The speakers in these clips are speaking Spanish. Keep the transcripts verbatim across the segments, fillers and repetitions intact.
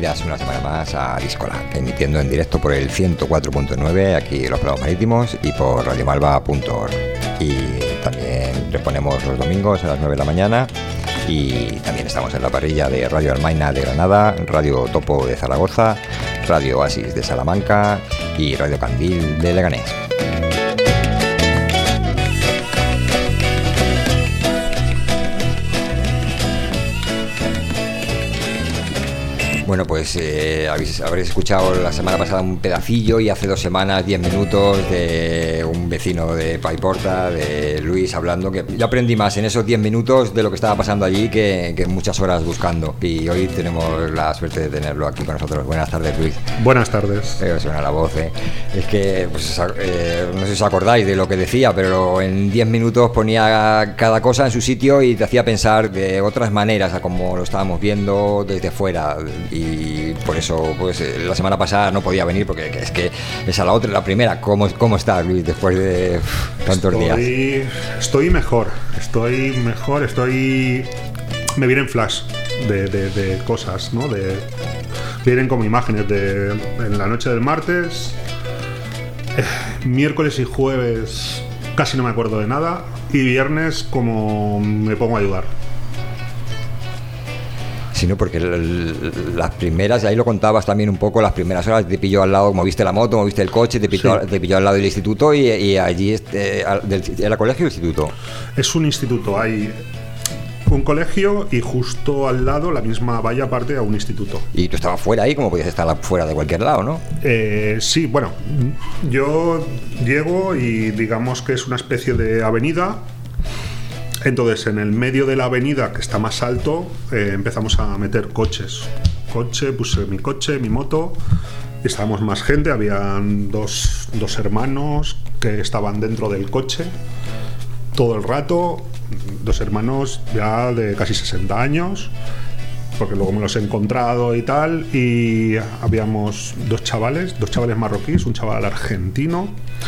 bienvenidas una semana más a Discoland, emitiendo en directo por el ciento cuatro punto nueve aquí en los Prados Marítimos y por radio malva punto org. Y también les ponemos los domingos a las nueve de la mañana. Y también estamos en la parrilla de Radio Almaina de Granada, Radio Topo de Zaragoza, Radio Oasis de Salamanca y Radio Candil de Leganés. Bueno, pues eh, habéis, habréis escuchado la semana pasada un pedacillo y hace dos semanas, diez minutos de un vecino de Paiporta, de Luis, hablando, que yo aprendí más en esos diez minutos de lo que estaba pasando allí que, que muchas horas buscando. Y hoy tenemos la suerte de tenerlo aquí con nosotros. Buenas tardes, Luis. Buenas tardes. Eh, suena la voz, eh. Es que, pues, eh, no sé si os acordáis de lo que decía, pero en diez minutos ponía cada cosa en su sitio y te hacía pensar de otras maneras a como lo estábamos viendo desde fuera. Y Y por eso, pues la semana pasada no podía venir porque es que esa la otra, la primera. ¿Cómo, cómo estás, Luis, después de uf, tantos estoy, días? Estoy mejor, estoy mejor, estoy... Me vienen flash de, de, de cosas, ¿no? De, vienen como imágenes de en la noche del martes, eh, miércoles y jueves casi no me acuerdo de nada, y viernes como me pongo a ayudar. Sino porque el, el, las primeras, ahí lo contabas también un poco, las primeras horas te pilló al lado, moviste la moto, moviste el coche, te pilló, sí. te pilló al lado del instituto y, y allí, este, del, ¿era colegio o instituto? Es un instituto, hay un colegio y justo al lado la misma valla aparte a un instituto. Y tú estabas fuera ahí, como podías estar fuera de cualquier lado, ¿no? Eh, sí, bueno, yo llego y digamos que es una especie de avenida. Entonces, en el medio de la avenida, que está más alto, eh, empezamos a meter coches. Coche, puse mi coche, mi moto, y estábamos más gente, habían dos, dos hermanos que estaban dentro del coche todo el rato, dos hermanos ya de casi sesenta años, porque luego me los he encontrado y tal, y habíamos dos chavales, dos chavales marroquíes, un chaval argentino.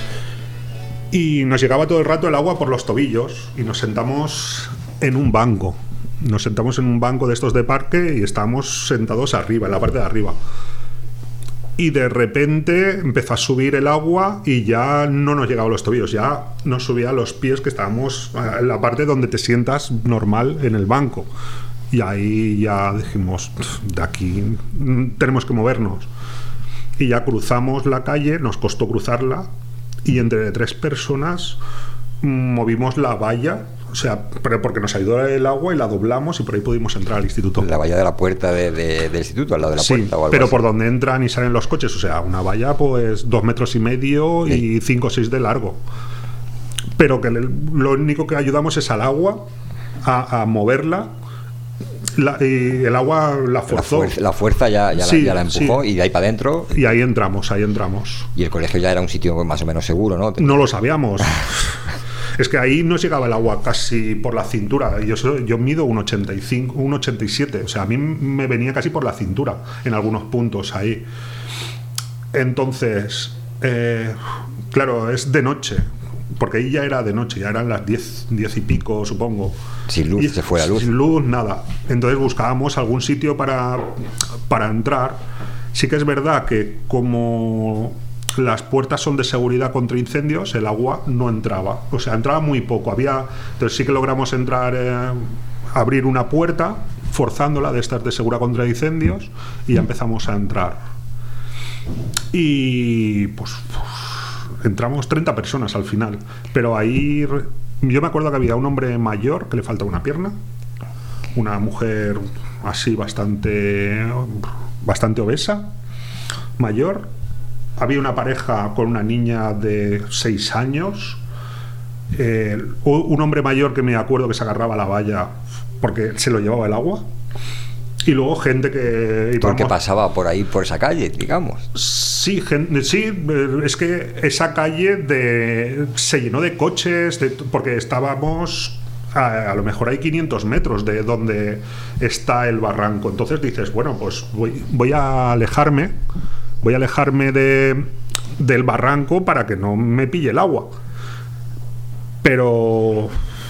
Y nos llegaba todo el rato el agua por los tobillos y nos sentamos en un banco. Nos sentamos en un banco de estos de parque y estábamos sentados arriba, en la parte de arriba. Y de repente empezó a subir el agua y ya no nos llegaba a los tobillos, ya nos subía a los pies, que estábamos en la parte donde te sientas normal en el banco. Y ahí ya dijimos, de aquí tenemos que movernos. Y ya cruzamos la calle, nos costó cruzarla. Y entre tres personas movimos la valla, o sea, pero porque nos ayudó el agua y la doblamos y por ahí pudimos entrar al instituto. La valla de la puerta de, de, del instituto, al lado de la sí, puerta o algo pero así. Por donde entran y salen los coches, o sea, una valla pues dos metros y medio y sí. cinco o seis de largo. Pero que le, lo único que ayudamos es al agua a, a moverla. La, y el agua la forzó. La fuerza, la fuerza ya, ya, sí, la, ya la empujó, sí. Y de ahí para adentro. Y ahí entramos, ahí entramos. Y el colegio ya era un sitio más o menos seguro, ¿no? No lo sabíamos. Es que ahí no llegaba el agua casi por la cintura. Yo, yo mido un ochenta y cinco, un ochenta y siete. O sea, a mí me venía casi por la cintura en algunos puntos ahí. Entonces, eh, claro, es de noche. Porque ahí ya era de noche, ya eran las diez, diez y pico, supongo. Sin luz, y, se fue la luz. Sin luz, nada. Entonces buscábamos algún sitio para, para entrar. Sí que es verdad que como las puertas son de seguridad contra incendios, el agua no entraba. O sea, entraba muy poco. Había, entonces sí que logramos entrar, eh, abrir una puerta, forzándola de estas de seguridad contra incendios, y ya empezamos a entrar. Y pues... entramos treinta personas al final, pero ahí yo me acuerdo que había un hombre mayor que le faltaba una pierna, una mujer así bastante bastante obesa, mayor, había una pareja con una niña de seis años, eh, un hombre mayor que me acuerdo que se agarraba a la valla porque se lo llevaba el agua. Y luego gente que... Porque pasaba por ahí, por esa calle, digamos. Sí, gente, sí, es que esa calle de, se llenó de coches, de, porque estábamos... A, a lo mejor hay quinientos metros de donde está el barranco. Entonces dices, bueno, pues voy, voy a alejarme, voy a alejarme de, del barranco para que no me pille el agua. Pero...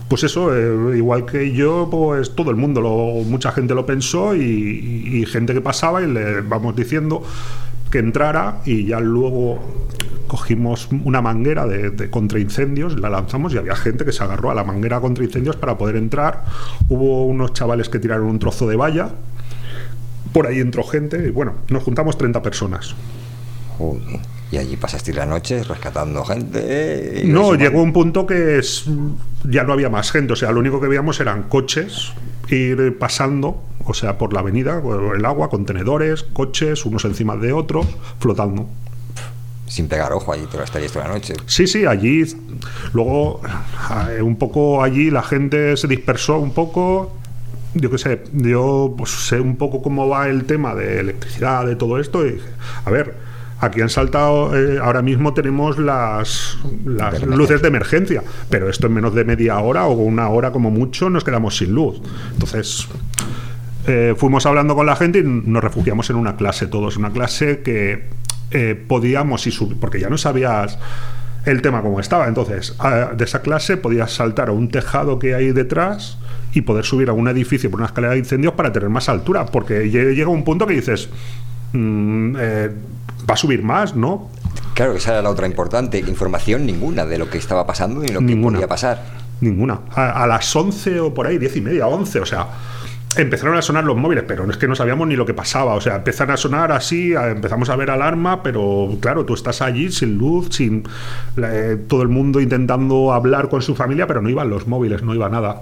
pues eso, eh, igual que yo, pues todo el mundo, lo, mucha gente lo pensó y, y, y gente que pasaba y le vamos diciendo que entrara y ya luego cogimos una manguera de, de contraincendios, la lanzamos y había gente que se agarró a la manguera contra incendios para poder entrar. Hubo unos chavales que tiraron un trozo de valla, por ahí entró gente y bueno, nos juntamos treinta personas. Joder. Y allí pasaste la noche rescatando gente. Y no, llegó un punto que es, ya no había más gente, o sea, lo único que veíamos eran coches ir pasando, o sea, por la avenida, por el agua, contenedores, coches, unos encima de otros, flotando. Sin pegar ojo, allí te lo estarías toda la noche. Sí, sí, allí, luego, un poco allí la gente se dispersó un poco. Yo qué sé, yo pues, sé un poco cómo va el tema de electricidad, de todo esto, y a ver. Aquí han saltado, eh, ahora mismo tenemos las, las de luces de emergencia, pero esto en menos de media hora o una hora como mucho nos quedamos sin luz. Entonces, eh, fuimos hablando con la gente y nos refugiamos en una clase todos, una clase que eh, podíamos, y sub- porque ya no sabías el tema como estaba, entonces a, de esa clase podías saltar a un tejado que hay detrás y poder subir a un edificio por una escalera de incendios para tener más altura, porque llega un punto que dices... Mm, eh, va a subir más, ¿no? Claro, esa era la otra importante. Información ninguna de lo que estaba pasando ni lo que ninguna, podía pasar. Ninguna. A, a las once o por ahí, diez y media, once, o sea, empezaron a sonar los móviles, pero no es que no sabíamos ni lo que pasaba. O sea, empezaron a sonar así, a, empezamos a ver alarma, pero claro, tú estás allí sin luz, sin eh, todo el mundo intentando hablar con su familia, pero no iban los móviles, no iba nada.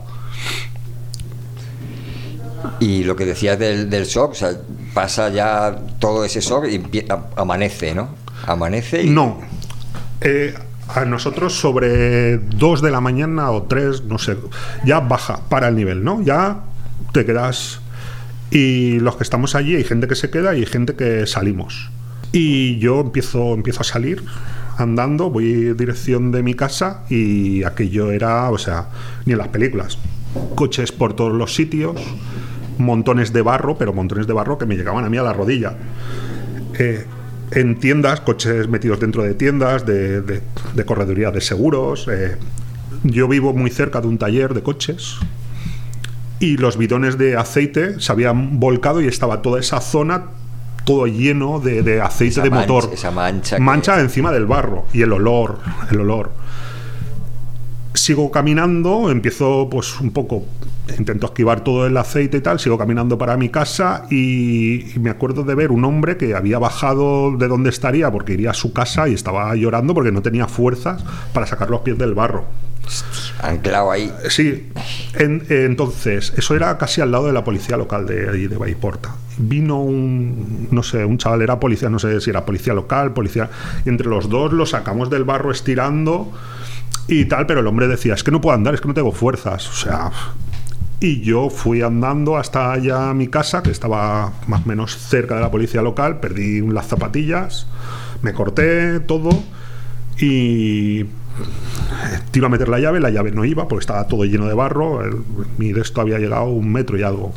Y lo que decías del, del shock, o sea, pasa ya todo ese shock y amanece, ¿no? Amanece y... No. Eh, a nosotros sobre dos de la mañana o tres, no sé, ya baja, para el nivel, ¿no? Ya te quedas... Y los que estamos allí, hay gente que se queda y hay gente que salimos. Y yo empiezo, empiezo a salir andando, voy en dirección de mi casa y aquello era, o sea, ni en las películas. Coches por todos los sitios, montones de barro, pero montones de barro que me llegaban a mí a la rodilla. Eh, en tiendas, coches metidos dentro de tiendas, de, de, de correduría de seguros. Eh, yo vivo muy cerca de un taller de coches y los bidones de aceite se habían volcado y estaba toda esa zona todo lleno de, de aceite esa de mancha, motor. Esa mancha. Mancha que... encima del barro y el olor, el olor. Sigo caminando, empiezo pues un poco, intento esquivar todo el aceite y tal, sigo caminando para mi casa y, y me acuerdo de ver un hombre que había bajado de donde estaría porque iría a su casa y estaba llorando porque no tenía fuerzas para sacar los pies del barro. Anclado ahí. Sí, en, entonces, eso era casi al lado de la policía local de ahí de Vallporta. Vino un, no sé, un chaval, era policía, no sé si era policía local, policía, y entre los dos lo sacamos del barro estirando y tal, pero el hombre decía, es que no puedo andar, es que no tengo fuerzas, o sea... Y yo fui andando hasta allá mi casa, que estaba más o menos cerca de la policía local, perdí las zapatillas, me corté todo y te iba a meter la llave, la llave no iba porque estaba todo lleno de barro, el, mi de esto había llegado un metro y algo.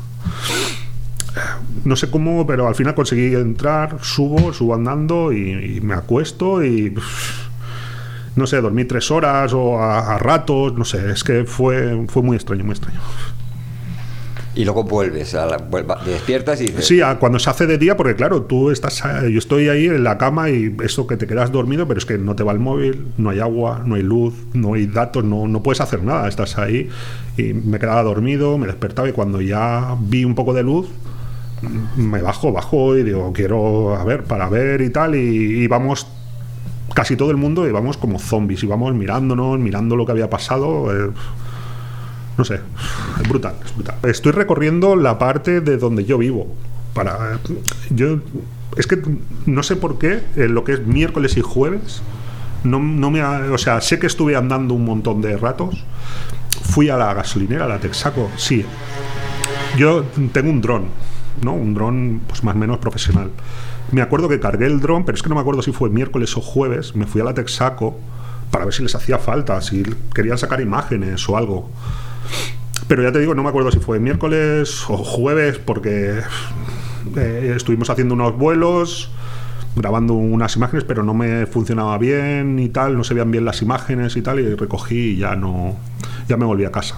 No sé cómo, pero al final conseguí entrar, subo, subo andando y, y me acuesto y... no sé, dormí tres horas o a, a ratos, no sé, es que fue, fue muy extraño, muy extraño. Y luego vuelves, a la, vuelva, despiertas y dices... Sí, a, cuando se hace de día, porque claro, tú estás, yo estoy ahí en la cama y eso que te quedas dormido, pero es que no te va el móvil, no hay agua, no hay luz, no hay datos, no, no puedes hacer nada, estás ahí y me quedaba dormido, me despertaba y cuando ya vi un poco de luz, me bajo, bajo y digo, quiero, a ver, para ver y tal, y, y vamos... casi todo el mundo íbamos como zombies, íbamos mirándonos, mirando lo que había pasado. Eh, no sé, es brutal, es brutal. Estoy recorriendo la parte de donde yo vivo. Para, yo, es que no sé por qué, en lo que es miércoles y jueves, no, no me ha, o sea, sé que estuve andando un montón de ratos. Fui a la gasolinera, a la Texaco, sí. Yo tengo un dron, ¿no? Un dron pues más o menos profesional. Me acuerdo que cargué el dron, pero es que no me acuerdo si fue miércoles o jueves. Me fui a la Texaco para ver si les hacía falta, si querían sacar imágenes o algo. Pero ya te digo, no me acuerdo si fue miércoles o jueves, porque eh, estuvimos haciendo unos vuelos, grabando unas imágenes, pero no me funcionaba bien y tal, no se veían bien las imágenes y tal, y recogí y ya no, ya me volví a casa.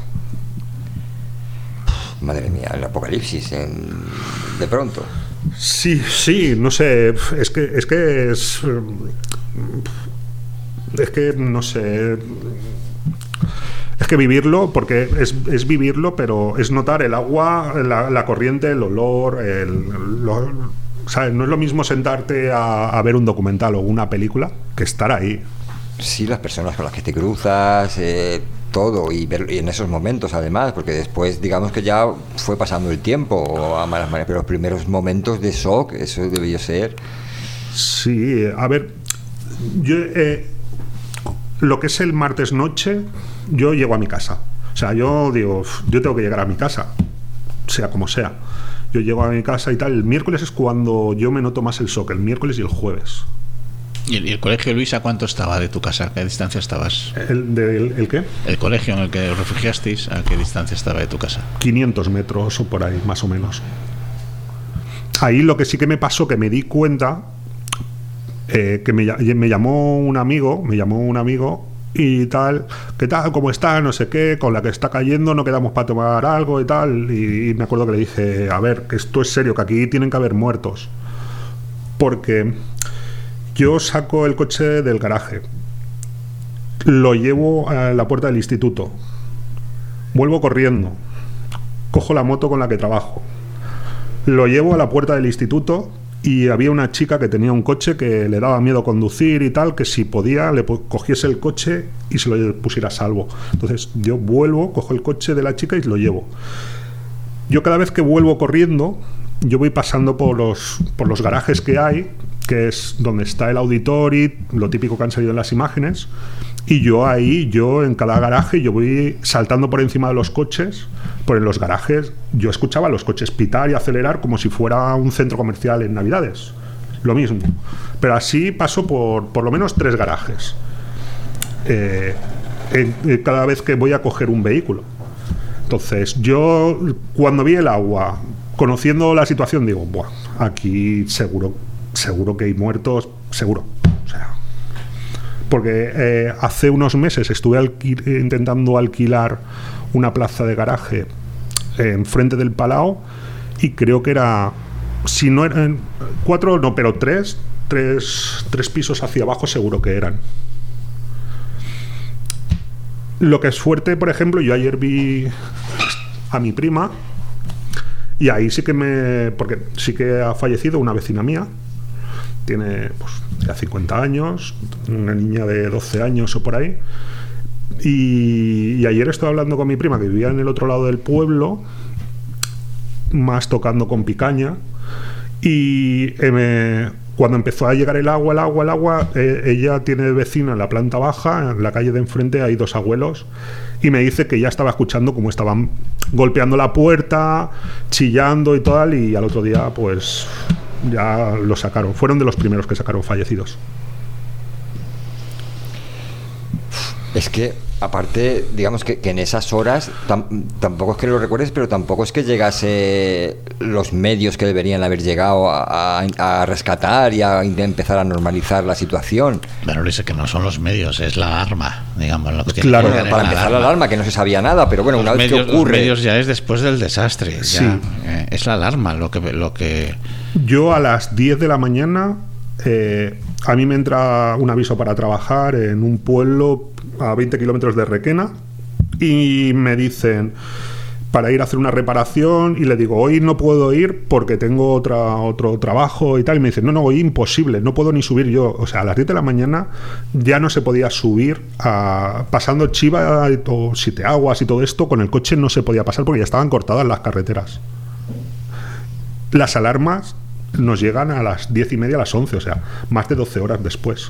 Madre mía, el apocalipsis en... de pronto. Sí, sí, no sé, es que es que es es que no sé, es que vivirlo, porque es, es vivirlo, pero es notar el agua, la, la corriente, el olor, el, lo, ¿sabes? No es lo mismo sentarte a, a ver un documental o una película que estar ahí. Sí, las personas con las que te cruzas, eh, todo, y, ver, y en esos momentos además, porque después digamos que ya fue pasando el tiempo a malas maneras, pero los primeros momentos de shock, eso debió ser. Sí, a ver, yo eh, lo que es el martes noche, yo llego a mi casa. O sea, yo digo, yo tengo que llegar a mi casa, sea como sea. Yo llego a mi casa y tal. El miércoles es cuando yo me noto más el shock, el miércoles y el jueves. ¿Y el, y el colegio, Luis, a cuánto estaba de tu casa? ¿A qué distancia estabas? ¿El, de, el, ¿El qué? El colegio en el que os refugiasteis, ¿a qué distancia estaba de tu casa? quinientos metros o por ahí, más o menos. Ahí lo que sí que me pasó, que me di cuenta, eh, que me, me llamó un amigo, me llamó un amigo y tal, ¿qué tal? ¿Cómo está? No sé qué, con la que está cayendo, no quedamos para tomar algo y tal. Y, y me acuerdo que le dije, a ver, que esto es serio, que aquí tienen que haber muertos. Porque yo saco el coche del garaje, lo llevo a la puerta del instituto, vuelvo corriendo, cojo la moto con la que trabajo, lo llevo a la puerta del instituto y había una chica que tenía un coche que le daba miedo conducir y tal, que si podía le cogiese el coche y se lo pusiera a salvo. Entonces yo vuelvo, cojo el coche de la chica y lo llevo. Yo cada vez que vuelvo corriendo, yo voy pasando por los, por los garajes que hay, que es donde está el auditorio, lo típico que han salido en las imágenes, y yo ahí, yo en cada garaje, yo voy saltando por encima de los coches, por en los garajes, yo escuchaba los coches pitar y acelerar como si fuera un centro comercial en Navidades, lo mismo, pero así paso por por lo menos tres garajes, eh, en, en cada vez que voy a coger un vehículo. Entonces yo, cuando vi el agua, conociendo la situación, digo, buah, aquí seguro seguro que hay muertos, seguro. O sea, porque eh, hace unos meses estuve alquil- intentando alquilar una plaza de garaje enfrente del Palau y creo que era, si no eran cuatro, no, pero tres, tres, tres pisos hacia abajo seguro que eran. Lo que es fuerte, por ejemplo, yo ayer vi a mi prima y ahí sí que me, porque sí que ha fallecido una vecina mía. Tiene pues ya cincuenta años, una niña de doce años o por ahí. Y, y ayer estoy hablando con mi prima que vivía en el otro lado del pueblo, más tocando con picaña. Y eh, me, cuando empezó a llegar el agua, el agua, el agua, eh, ella tiene vecina en la planta baja, en la calle de enfrente hay dos abuelos. Y me dice que ya estaba escuchando cómo estaban golpeando la puerta, chillando y tal. Y al otro día, pues ya lo sacaron. Fueron de los primeros que sacaron fallecidos. Es que, aparte, digamos que, que en esas horas, tam, tampoco es que lo recuerdes, pero tampoco es que llegase los medios que deberían haber llegado a, a, a rescatar y a empezar a normalizar la situación. Pero dice que no son los medios, es la alarma, digamos. Lo que claro, bueno, para empezar la alarma, que no se sabía nada, pero bueno, los una medios, vez que ocurre... Los medios ya es después del desastre, sí. ya, eh, es la alarma lo que... Lo que... Yo a las diez de la mañana, eh, a mí me entra un aviso para trabajar en un pueblo a veinte kilómetros de Requena y me dicen para ir a hacer una reparación y le digo, hoy no puedo ir porque tengo otra, otro trabajo y tal, y me dicen, no, no, hoy imposible, no puedo ni subir yo. O sea, a las diez de la mañana ya no se podía subir, a, pasando Chiva o Siete Aguas y todo esto, con el coche no se podía pasar porque ya estaban cortadas las carreteras. Las alarmas nos llegan a las diez y media, a las once, o sea, más de doce horas después.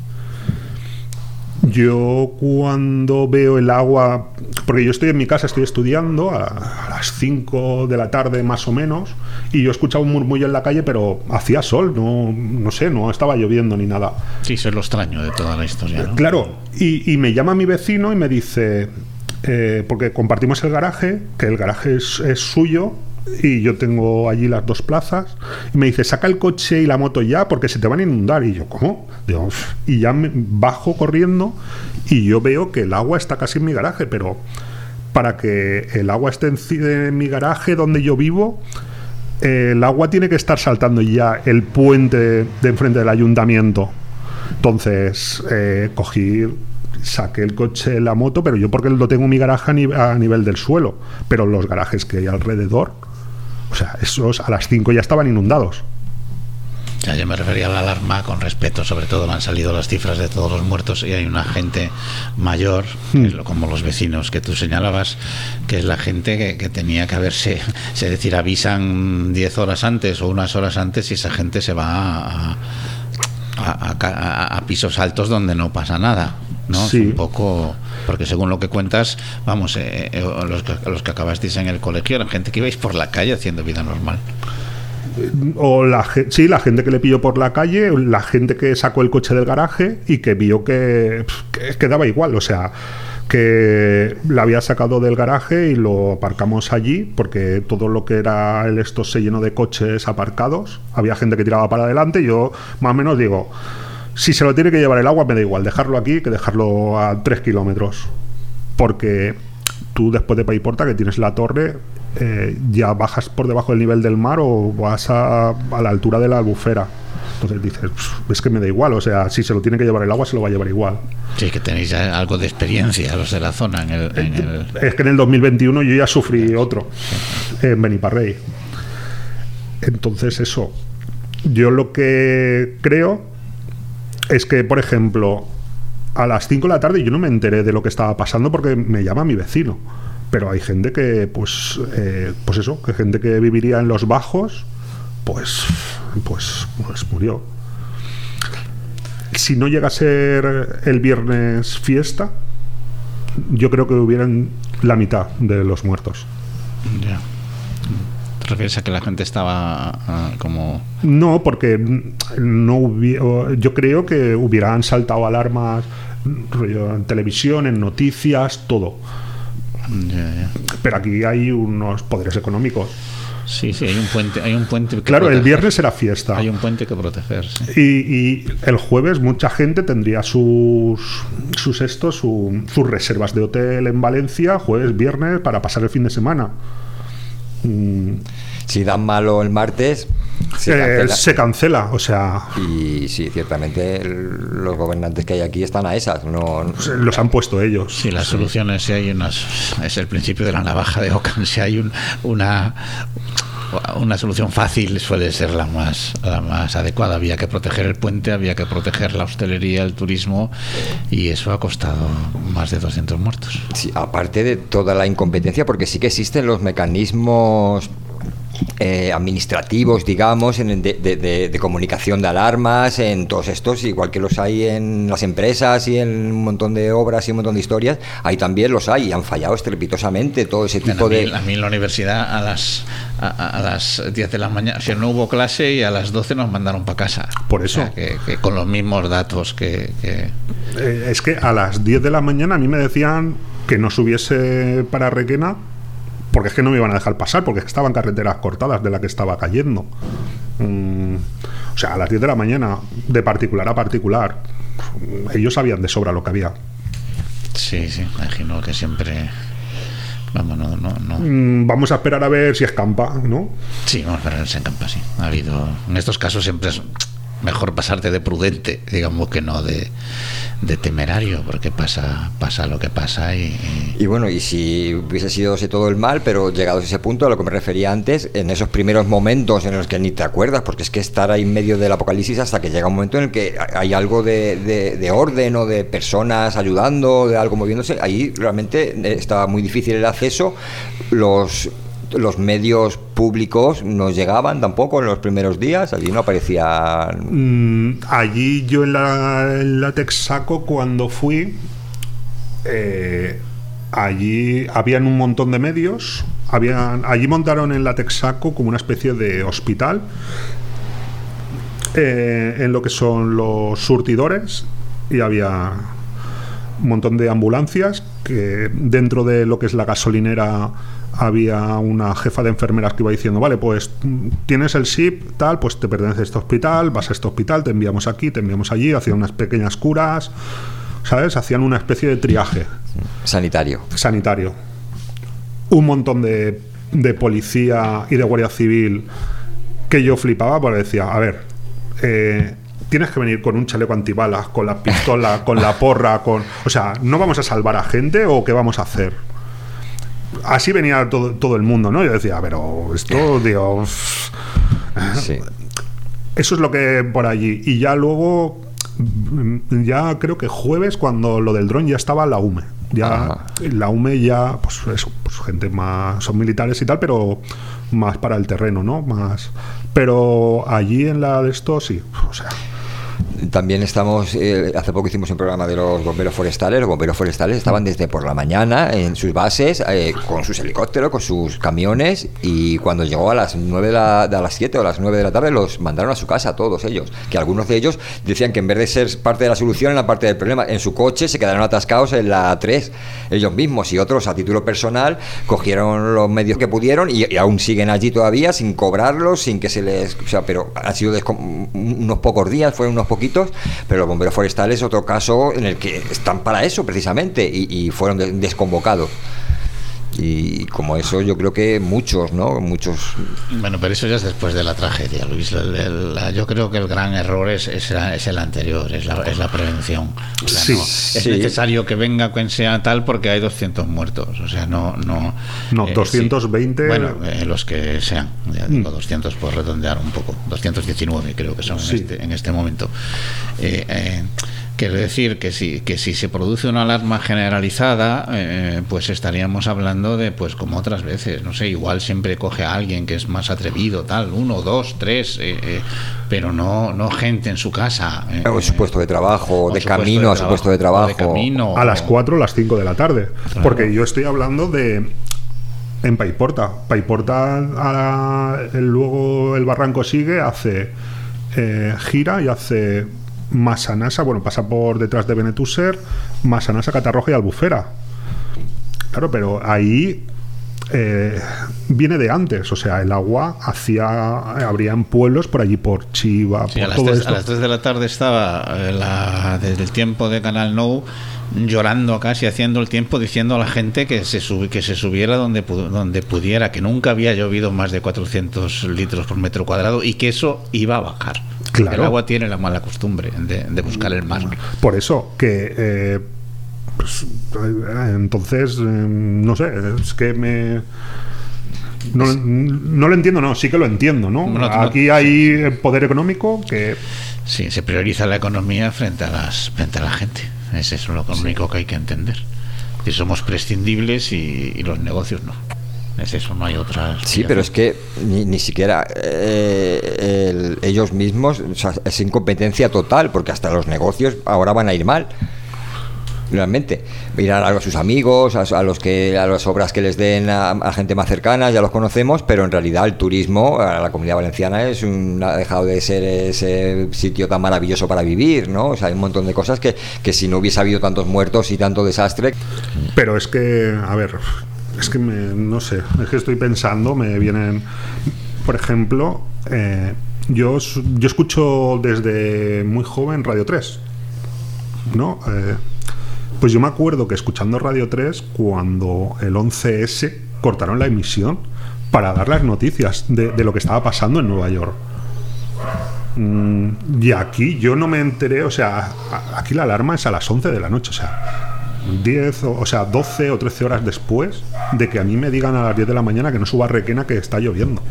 Yo cuando veo el agua, porque yo estoy en mi casa, estoy estudiando a, a las cinco de la tarde más o menos, y yo escuchaba un murmullo en la calle, pero hacía sol, no, no sé, no estaba lloviendo ni nada. Sí, eso es lo extraño de toda la historia, ¿no? Claro, y, y me llama mi vecino y me dice, eh, porque compartimos el garaje, que el garaje es, es suyo, y yo tengo allí las dos plazas, y me dice, saca el coche y la moto ya porque se te van a inundar. Y yo, ¿cómo? Digo, y ya me bajo corriendo y yo veo que el agua está casi en mi garaje, pero para que el agua esté en, en mi garaje donde yo vivo, eh, el agua tiene que estar saltando ya el puente de enfrente del ayuntamiento. Entonces eh, cogí, saqué el coche, la moto, pero yo porque lo tengo en mi garaje a, ni a nivel del suelo, pero los garajes que hay alrededor, o sea, esos a las cinco ya estaban inundados. Ya, yo me refería a la alarma con respeto, sobre todo han salido las cifras de todos los muertos y hay una gente mayor, mm. que, como los vecinos que tú señalabas, que es la gente que, que tenía que haberse, es decir, avisan diez horas antes o unas horas antes y esa gente se va a, a, a, a pisos altos donde no pasa nada, ¿no? Sí. Es un poco, porque según lo que cuentas, vamos, eh, eh, los, que, los que acabasteis en el colegio eran gente que ibais por la calle haciendo vida normal. O la, sí, la gente que le pilló por la calle, la gente que sacó el coche del garaje y que vio que, que, que daba igual, o sea, que la había sacado del garaje y lo aparcamos allí porque todo lo que era el esto se llenó de coches aparcados, había gente que tiraba para adelante y yo más o menos digo, si se lo tiene que llevar el agua me da igual dejarlo aquí que dejarlo a tres kilómetros, porque tú después de Paiporta, que tienes la torre, eh, ya bajas por debajo del nivel del mar o vas a, a la altura de la Albufera. Entonces dices, es que me da igual, o sea, si se lo tiene que llevar el agua, se lo va a llevar igual. Sí, que tenéis ya algo de experiencia los de la zona. En el, en el... Es que en el dos mil veintiuno yo ya sufrí otro, en Beniparrey. Entonces eso, yo lo que creo es que, por ejemplo, a las cinco de la tarde yo no me enteré de lo que estaba pasando porque me llama mi vecino. Pero hay gente que, pues, eh, pues eso, que gente que viviría en los bajos, pues, pues, pues murió. Si no llega a ser el viernes fiesta, yo creo que hubieran la mitad de los muertos. Ya. ¿Te refieres a que la gente estaba uh, como...? No, porque no hubiera, yo creo que hubieran saltado alarmas en televisión, en noticias, todo. Ya, ya. Pero aquí hay unos poderes económicos. Sí, sí, hay un puente, hay un puente que claro, proteger. El viernes era fiesta. Hay un puente que proteger, sí. Y, y el jueves mucha gente tendría sus sus estos, su, sus reservas de hotel en Valencia, jueves, viernes, para pasar el fin de semana. Mm. Si dan malo el martes, se eh, cancela. se cancela, o sea... Y sí, ciertamente el, los gobernantes que hay aquí están a esas. No, no. Los han puesto ellos. Sí, las soluciones, si hay unas... Es el principio de la navaja de Ockham. Si hay un, una... una solución fácil suele ser la más la más adecuada. Había que proteger el puente, había que proteger la hostelería, el turismo, y eso ha costado más de doscientos muertos. Sí, aparte de toda la incompetencia, porque sí que existen los mecanismos eh, administrativos, digamos, en, de, de, de, de comunicación de alarmas, en todos estos, igual que los hay en las empresas y en un montón de obras y un montón de historias, ahí también los hay y han fallado estrepitosamente todo ese tipo a mí, de... A mí en la universidad a las a, a las diez de la mañana, o sea, no hubo clase y a las doce nos mandaron para casa. Por eso. O sea, que, que con los mismos datos que... que... Eh, es que a las diez de la mañana a mí me decían que no subiese para Requena porque es que no me iban a dejar pasar, porque estaban carreteras cortadas de la que estaba cayendo. Mm, o sea, a las diez de la mañana, de particular a particular, ellos sabían de sobra lo que había. Sí, sí, imagino que siempre... Vamos, no, no, no. Mm, vamos a esperar a ver si escampa, ¿no? Sí, vamos a esperar si escampa, sí. Ha habido... En estos casos siempre es mejor pasarte de prudente, digamos, que no de, de temerario, porque pasa pasa lo que pasa y, y... y bueno, y si hubiese sido todo el mal, pero llegados a ese punto, a lo que me refería antes, en esos primeros momentos en los que ni te acuerdas, porque es que estar ahí en medio del apocalipsis hasta que llega un momento en el que hay algo de, de, de orden o de personas ayudando, de algo moviéndose, ahí realmente estaba muy difícil el acceso. Los los medios públicos no llegaban tampoco en los primeros días, allí no aparecían. Mm, allí yo en la, en la Texaco, cuando fui, eh, allí habían un montón de medios, habían, allí montaron en la Texaco como una especie de hospital, eh, en lo que son los surtidores, y había un montón de ambulancias que dentro de lo que es la gasolinera había una jefa de enfermeras que iba diciendo, vale, pues tienes el S I P, tal, pues te pertenece a este hospital, vas a este hospital, te enviamos aquí, te enviamos allí, hacían unas pequeñas curas, ¿sabes? Hacían una especie de triaje. Sanitario. Sanitario. Un montón de, de policía y de guardia civil que yo flipaba porque decía, a ver, eh, tienes que venir con un chaleco antibalas, con la pistola, con la porra, con... O sea, ¿no vamos a salvar a gente o qué vamos a hacer? Así venía todo, todo el mundo, ¿no? Yo decía, pero esto, Dios... Sí. Eso es lo que por allí. Y ya luego, ya creo que jueves, cuando lo del dron ya estaba la U M E. Ya, Ajá. la U M E ya, pues eso, pues gente más... Son militares y tal, pero más para el terreno, ¿no? Más... Pero allí en la de esto, sí, o sea... También estamos, eh, hace poco hicimos un programa de los bomberos forestales. Los bomberos forestales estaban desde por la mañana en sus bases, eh, con sus helicópteros, con sus camiones, y cuando llegó a las nueve de, la, de a las siete o a las nueve de la tarde los mandaron a su casa, todos ellos, que algunos de ellos decían que en vez de ser parte de la solución, eran parte del problema. En su coche se quedaron atascados en la A tres ellos mismos, y otros a título personal cogieron los medios que pudieron y, y aún siguen allí todavía sin cobrarlos, sin que se les... O sea, pero han sido descom- unos pocos días, fueron unos poquitos, pero los bomberos forestales es otro caso en el que están para eso precisamente, y, y fueron de, desconvocados. Y como eso yo creo que muchos, ¿no? Muchos. Bueno, pero eso ya es después de la tragedia, Luis. El, el, la, yo creo que el gran error es, es, es el anterior, es la, es la prevención. O sea, sí, no, es sí. necesario que venga quien sea tal porque hay doscientos muertos. O sea, no... No, no eh, doscientos veinte... Sí. Bueno, eh, los que sean. Ya digo, doscientos por redondear un poco. doscientos diecinueve creo que son sí. en, este, en este momento. Eh, eh, Quiero decir que si, que si se produce una alarma generalizada, eh, pues estaríamos hablando de, pues como otras veces, no sé, igual siempre coge a alguien que es más atrevido, tal, uno, dos, tres, eh, eh, pero no, no gente en su casa. Eh, o en su puesto de trabajo, de camino a su puesto de trabajo. De camino, a las cuatro o las cinco de la tarde. Claro. Porque yo estoy hablando de... En Paiporta. Paiporta, a la, el, luego el barranco sigue, hace eh, gira y hace... Massanassa, bueno, pasa por detrás de Benetúser, Massanassa, Catarroja y Albufera. Claro, pero ahí eh, viene de antes, o sea, el agua hacía, habría en pueblos por allí, por Chiva, sí, por a las todo tres, esto. A las tres de la tarde estaba la, desde el tiempo de Canal Nou llorando casi, haciendo el tiempo, diciendo a la gente que se sub, que se subiera donde, donde pudiera, que nunca había llovido más de cuatrocientos litros por metro cuadrado y que eso iba a bajar. Claro. El agua tiene la mala costumbre de, de buscar el mar. Por eso que eh, pues, entonces eh, no sé, es que me no, no lo entiendo, no, sí que lo entiendo, ¿no? no Aquí no, hay sí, sí. poder económico que sí, se prioriza la economía frente a las frente a la gente. Es eso lo único sí. que hay que entender. Que somos prescindibles y, y los negocios no. Es eso, no hay otra. Sí, pero es que ni, ni siquiera eh, el, ellos mismos, o sea, es incompetencia total, porque hasta los negocios ahora van a ir mal. Realmente, mirar a sus amigos, a, a los que a las obras que les den a, a gente más cercana, ya los conocemos, pero en realidad el turismo a la Comunidad Valenciana es un, ha dejado de ser ese sitio tan maravilloso para vivir, ¿no? O sea, hay un montón de cosas que, que si no hubiese habido tantos muertos y tanto desastre. Pero es que, a ver, es que me, no sé, es que estoy pensando, me vienen, por ejemplo, eh, yo, yo escucho desde muy joven Radio tres, ¿no? Eh, Pues yo me acuerdo que escuchando Radio tres, cuando el once ese cortaron la emisión para dar las noticias de, de lo que estaba pasando en Nueva York. Mm, y aquí yo no me enteré, o sea, aquí la alarma es a las once de la noche, o sea, diez, o, o sea, doce o trece horas después de que a mí me digan a las diez de la mañana que no suba a Requena, que está lloviendo.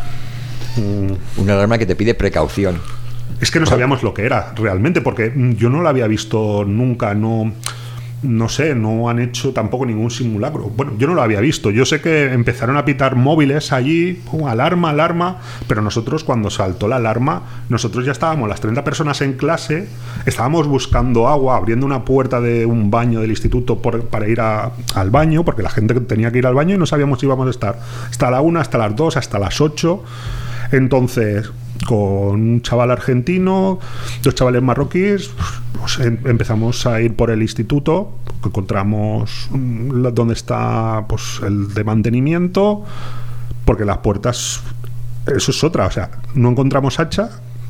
Mm. Una alarma que te pide precaución. Es que no sabíamos lo que era realmente, porque yo no la había visto nunca, no... No sé, no han hecho tampoco ningún simulacro. Bueno, yo no lo había visto. Yo sé que empezaron a pitar móviles allí, pum, alarma, alarma, pero nosotros cuando saltó la alarma, nosotros ya estábamos las treinta personas en clase, estábamos buscando agua, abriendo una puerta de un baño del instituto por, para ir a, al baño, porque la gente tenía que ir al baño y no sabíamos si íbamos a estar hasta la una, hasta las dos, hasta las ocho. Entonces, con un chaval argentino, dos chavales marroquíes, pues em- empezamos a ir por el instituto encontramos mm, donde está pues el de mantenimiento, porque las puertas, eso es otra, o sea, no encontramos hacha,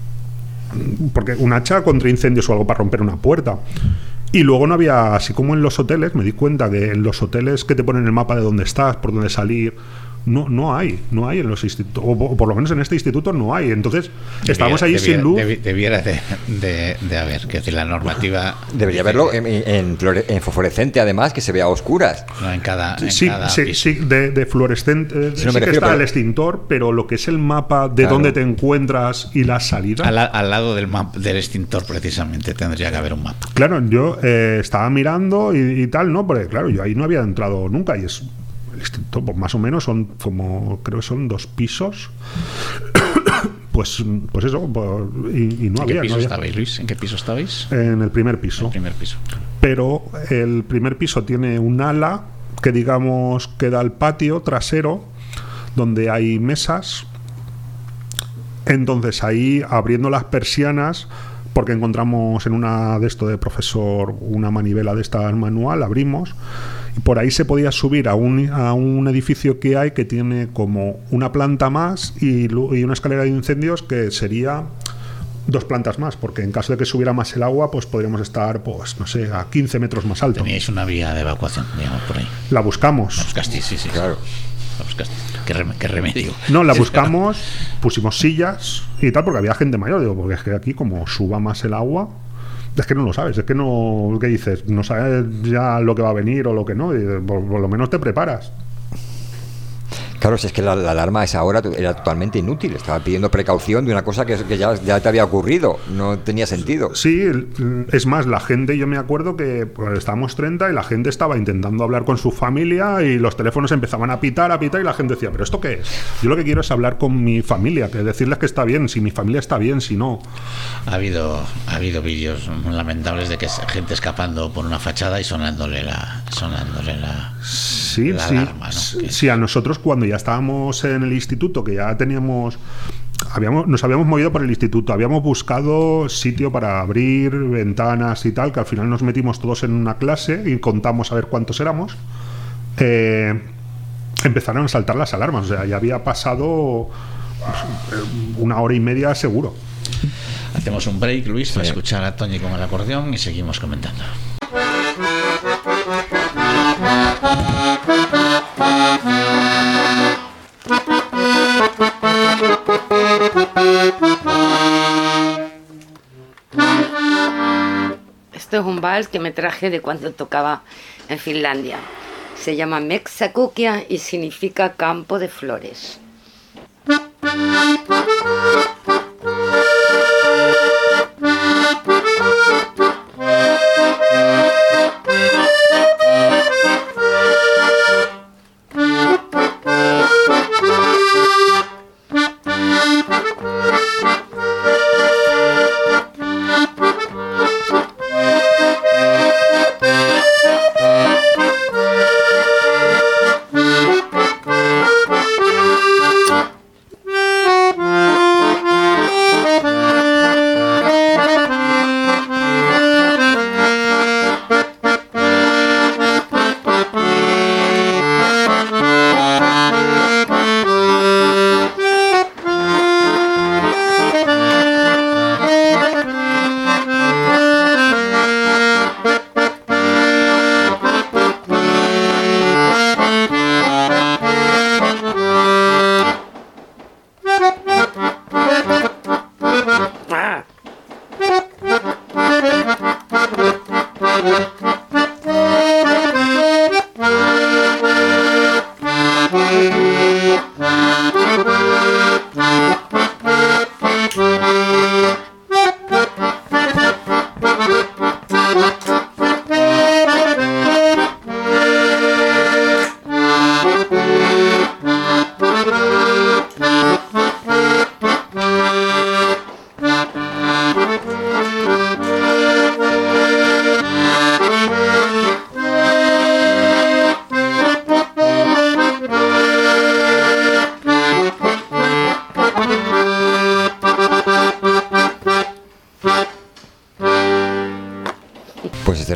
porque un hacha contra incendios o algo para romper una puerta. Y luego no había, así como en los hoteles, me di cuenta que en los hoteles que te ponen el mapa de dónde estás, por dónde salir, no no hay, no hay en los institutos, o, o por lo menos en este instituto no hay. Entonces, debiera, estábamos ahí debiera, sin luz. Debi, debiera de, de, de haber, que decir, la normativa... Debería haberlo en, en, en fosforescente, además, que se vea a oscuras. No, en cada, en sí, cada sí, piso. sí, de, de fluorescente, si sí no me que refiero, está pero... el extintor, pero lo que es el mapa de claro. dónde te encuentras y la salida... Al, al lado del, map, del extintor, precisamente, tendría que haber un mapa. Claro, yo eh, estaba mirando y, y tal, ¿no? Porque, claro, yo ahí no había entrado nunca y es... El extintor, pues más o menos son como, creo que son dos pisos. pues pues eso, pues, y, y no ¿En había. qué piso no había. estabais, Luis? ¿En qué piso estabais? En el primer piso. El primer piso. Pero el primer piso tiene un ala que, digamos, queda al patio trasero, donde hay mesas. Entonces ahí, abriendo las persianas, porque encontramos en una de esto de profesor una manivela de esta manual, abrimos y por ahí se podía subir a un, a un edificio que hay que tiene como una planta más y, y una escalera de incendios que sería dos plantas más, porque en caso de que subiera más el agua, pues podríamos estar, pues no sé, a quince metros más alto. Teníais una vía de evacuación, digamos, por ahí. La buscamos. La buscasteis, sí, sí. Claro. La buscasteis. ¿Qué, rem ¿Qué remedio? No, la buscamos, pusimos sillas y tal, porque había gente mayor, digo, porque es que aquí como suba más el agua, es que no lo sabes, es que no, ¿qué dices? No sabes ya lo que va a venir o lo que no, y por, por lo menos te preparas. Claro, si es que la, la alarma a esa hora era totalmente inútil. Estaba pidiendo precaución de una cosa que, que ya, ya te había ocurrido. No tenía sentido. Sí, es más, la gente, yo me acuerdo que pues, estábamos treinta y la gente estaba intentando hablar con su familia y los teléfonos empezaban a pitar, a pitar y la gente decía, ¿pero esto qué es? Yo lo que quiero es hablar con mi familia, que decirles que está bien, si mi familia está bien, si no. Ha habido, ha habido vídeos muy lamentables de que gente escapando por una fachada y sonándole la, sonándole la, sí, la sí, alarma, ¿no? Que sí, a nosotros cuando ya estábamos en el instituto, que ya teníamos, habíamos, nos habíamos movido por el instituto, habíamos buscado sitio para abrir ventanas y tal, que al final nos metimos todos en una clase y contamos a ver cuántos éramos. Eh, empezaron a saltar las alarmas, o sea, ya había pasado pues, una hora y media seguro. Hacemos un break, Luis, para sí. escuchar a Toñi con el acordeón y seguimos comentando. Esto es un vals que me traje de cuando tocaba en Finlandia. Se llama Metsäkukkia y significa campo de flores.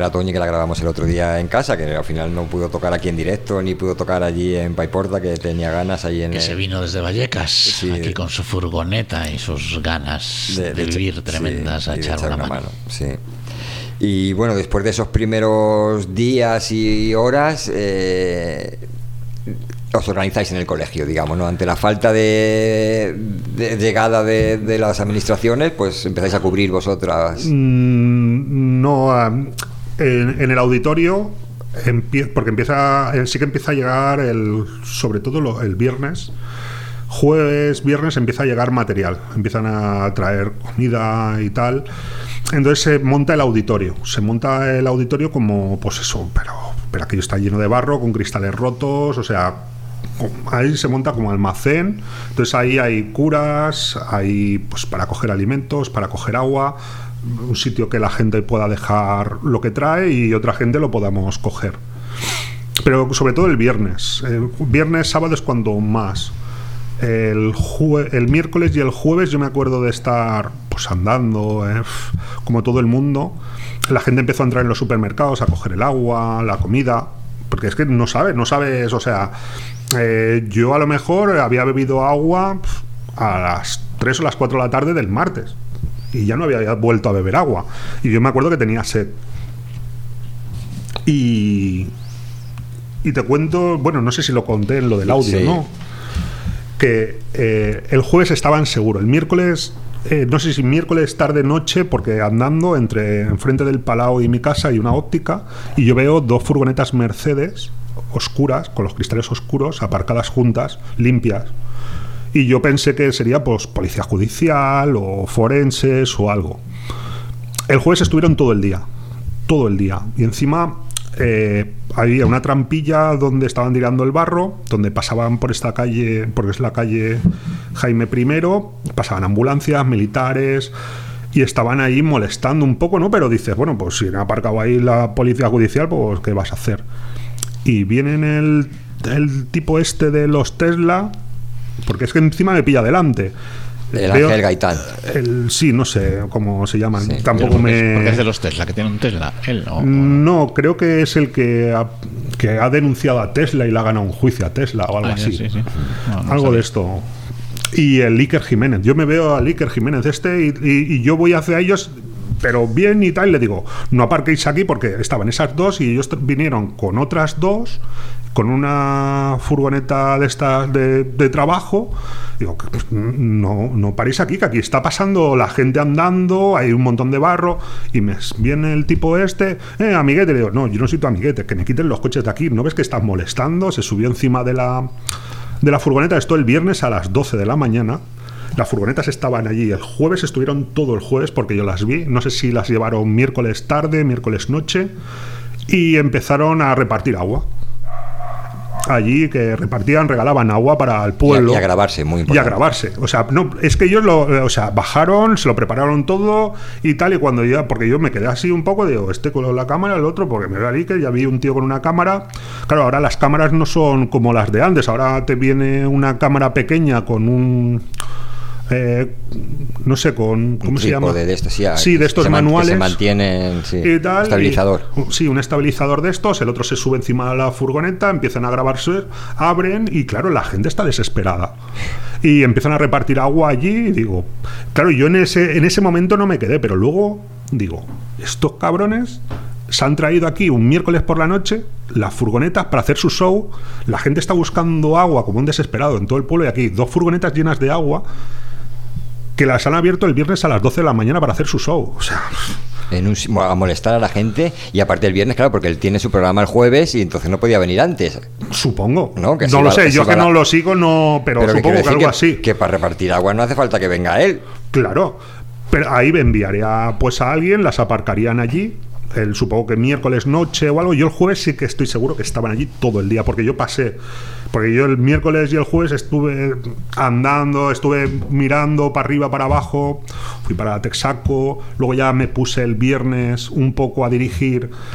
a Toñi, que la grabamos el otro día en casa, que al final no pudo tocar aquí en directo, ni pudo tocar allí en Paiporta, que tenía ganas ahí en... Que el... se vino desde Vallecas, sí, aquí con su furgoneta y sus ganas de, de, de vivir sí, tremendas, a echar, echar una, una mano. mano. Sí. Y bueno, después de esos primeros días y horas... Eh, os organizáis en el colegio, digamos, ¿no? Ante la falta de, de llegada de, de las administraciones, pues empezáis a cubrir vosotras. Mm, no, en, en el auditorio, empie- porque empieza, sí que empieza a llegar, el, sobre todo lo, el viernes, jueves, viernes empieza a llegar material, empiezan a traer comida y tal. Entonces se monta el auditorio, se monta el auditorio como, pues eso, pero, pero aquello está lleno de barro, con cristales rotos, o sea... Ahí se monta como almacén, entonces ahí hay curas, hay pues para coger alimentos, para coger agua, un sitio que la gente pueda dejar lo que trae y otra gente lo podamos coger. Pero sobre todo el viernes, el viernes, sábado es cuando más. El, jue- el miércoles y el jueves yo me acuerdo de estar pues andando, eh, como todo el mundo. La gente empezó a entrar en los supermercados a coger el agua, la comida, porque es que no sabes, no sabes, o sea... Eh, yo a lo mejor había bebido agua a las tres o las cuatro de la tarde del martes y ya no había vuelto a beber agua, y yo me acuerdo que tenía sed y, y te cuento, bueno, no sé si lo conté en lo del audio, sí. ¿no? Que eh, el jueves estaban seguro, el miércoles eh, no sé si miércoles tarde noche, porque andando entre enfrente del Palau y mi casa hay una óptica y yo veo dos furgonetas Mercedes oscuras, con los cristales oscuros, aparcadas juntas, limpias, y yo pensé que sería pues policía judicial o forenses o algo. El jueves estuvieron todo el día, todo el día, y encima eh, había una trampilla donde estaban tirando el barro, donde pasaban por esta calle, porque es la calle Jaime primero, pasaban ambulancias, militares, y estaban ahí molestando un poco, ¿no? Pero dices, bueno, pues si han aparcado ahí la policía judicial, pues ¿qué vas a hacer? Y vienen el, el tipo este de los Tesla, porque es que encima me pilla delante. El Veo, Ángel Gaitán. El, sí, no sé cómo se llaman. Sí, tampoco porque me. Es, porque es de los Tesla, que tiene un Tesla. Él no. No, creo que es el que ha, que ha denunciado a Tesla y le ha ganado un juicio a Tesla o algo ah, así. Sí, sí. No, no algo sabía. De esto. Y el Iker Jiménez. Yo me veo al Iker Jiménez este y, y, y yo voy hacia ellos, pero bien y tal, y le digo, no aparquéis aquí, porque estaban esas dos y ellos vinieron con otras dos, con una furgoneta de estas de, de trabajo. Digo, pues, no, no paréis aquí, que aquí está pasando la gente andando, hay un montón de barro, y me viene el tipo este, eh, amiguete, le digo, no, yo no soy tu amiguete, que me quiten los coches de aquí, ¿no ves que estás molestando? Se subió encima de la, de la furgoneta, esto el viernes a las doce de la mañana. Las furgonetas estaban allí, el jueves estuvieron todo el jueves, porque yo las vi, no sé si las llevaron miércoles tarde, miércoles noche, y empezaron a repartir agua. Allí, que repartían, regalaban agua para el pueblo. Y a, y a grabarse, muy importante. Y a grabarse. O sea, no, es que ellos lo, o sea, bajaron, se lo prepararon todo y tal, y cuando ya, porque yo me quedé así un poco, digo, este con la cámara, el otro, porque me veo ahí que ya vi un tío con una cámara. Claro, ahora las cámaras no son como las de antes, ahora te viene una cámara pequeña con un... Eh, no sé, con ¿cómo un se llama? De, de estos, sí, sí, de estos se manuales. Que se mantienen, sí, y tal, estabilizador. Y, sí, un estabilizador de estos. El otro se sube encima de la furgoneta, empiezan a grabarse, abren y claro, la gente está desesperada. Y empiezan a repartir agua allí. Y digo, claro, yo en ese, en ese momento no me quedé, pero luego digo, estos cabrones se han traído aquí un miércoles por la noche las furgonetas para hacer su show. La gente está buscando agua como un desesperado en todo el pueblo, y aquí dos furgonetas llenas de agua que las han abierto el viernes a las doce de la mañana para hacer su show. O sea, en un, a molestar a la gente, y aparte el viernes, claro, porque él tiene su programa el jueves y entonces no podía venir antes. Supongo. No, que no lo va, sé, que yo que la... no lo sigo, no, pero, pero supongo que, que algo que, así. Que para repartir agua no hace falta que venga él. Claro, pero ahí enviaría pues a alguien, las aparcarían allí. El, supongo que miércoles noche o algo. Yo el jueves sí que estoy seguro que estaban allí todo el día, porque yo pasé, porque yo el miércoles y el jueves estuve andando, estuve mirando para arriba, para abajo, fui para Texaco, luego ya me puse el viernes un poco a dirigir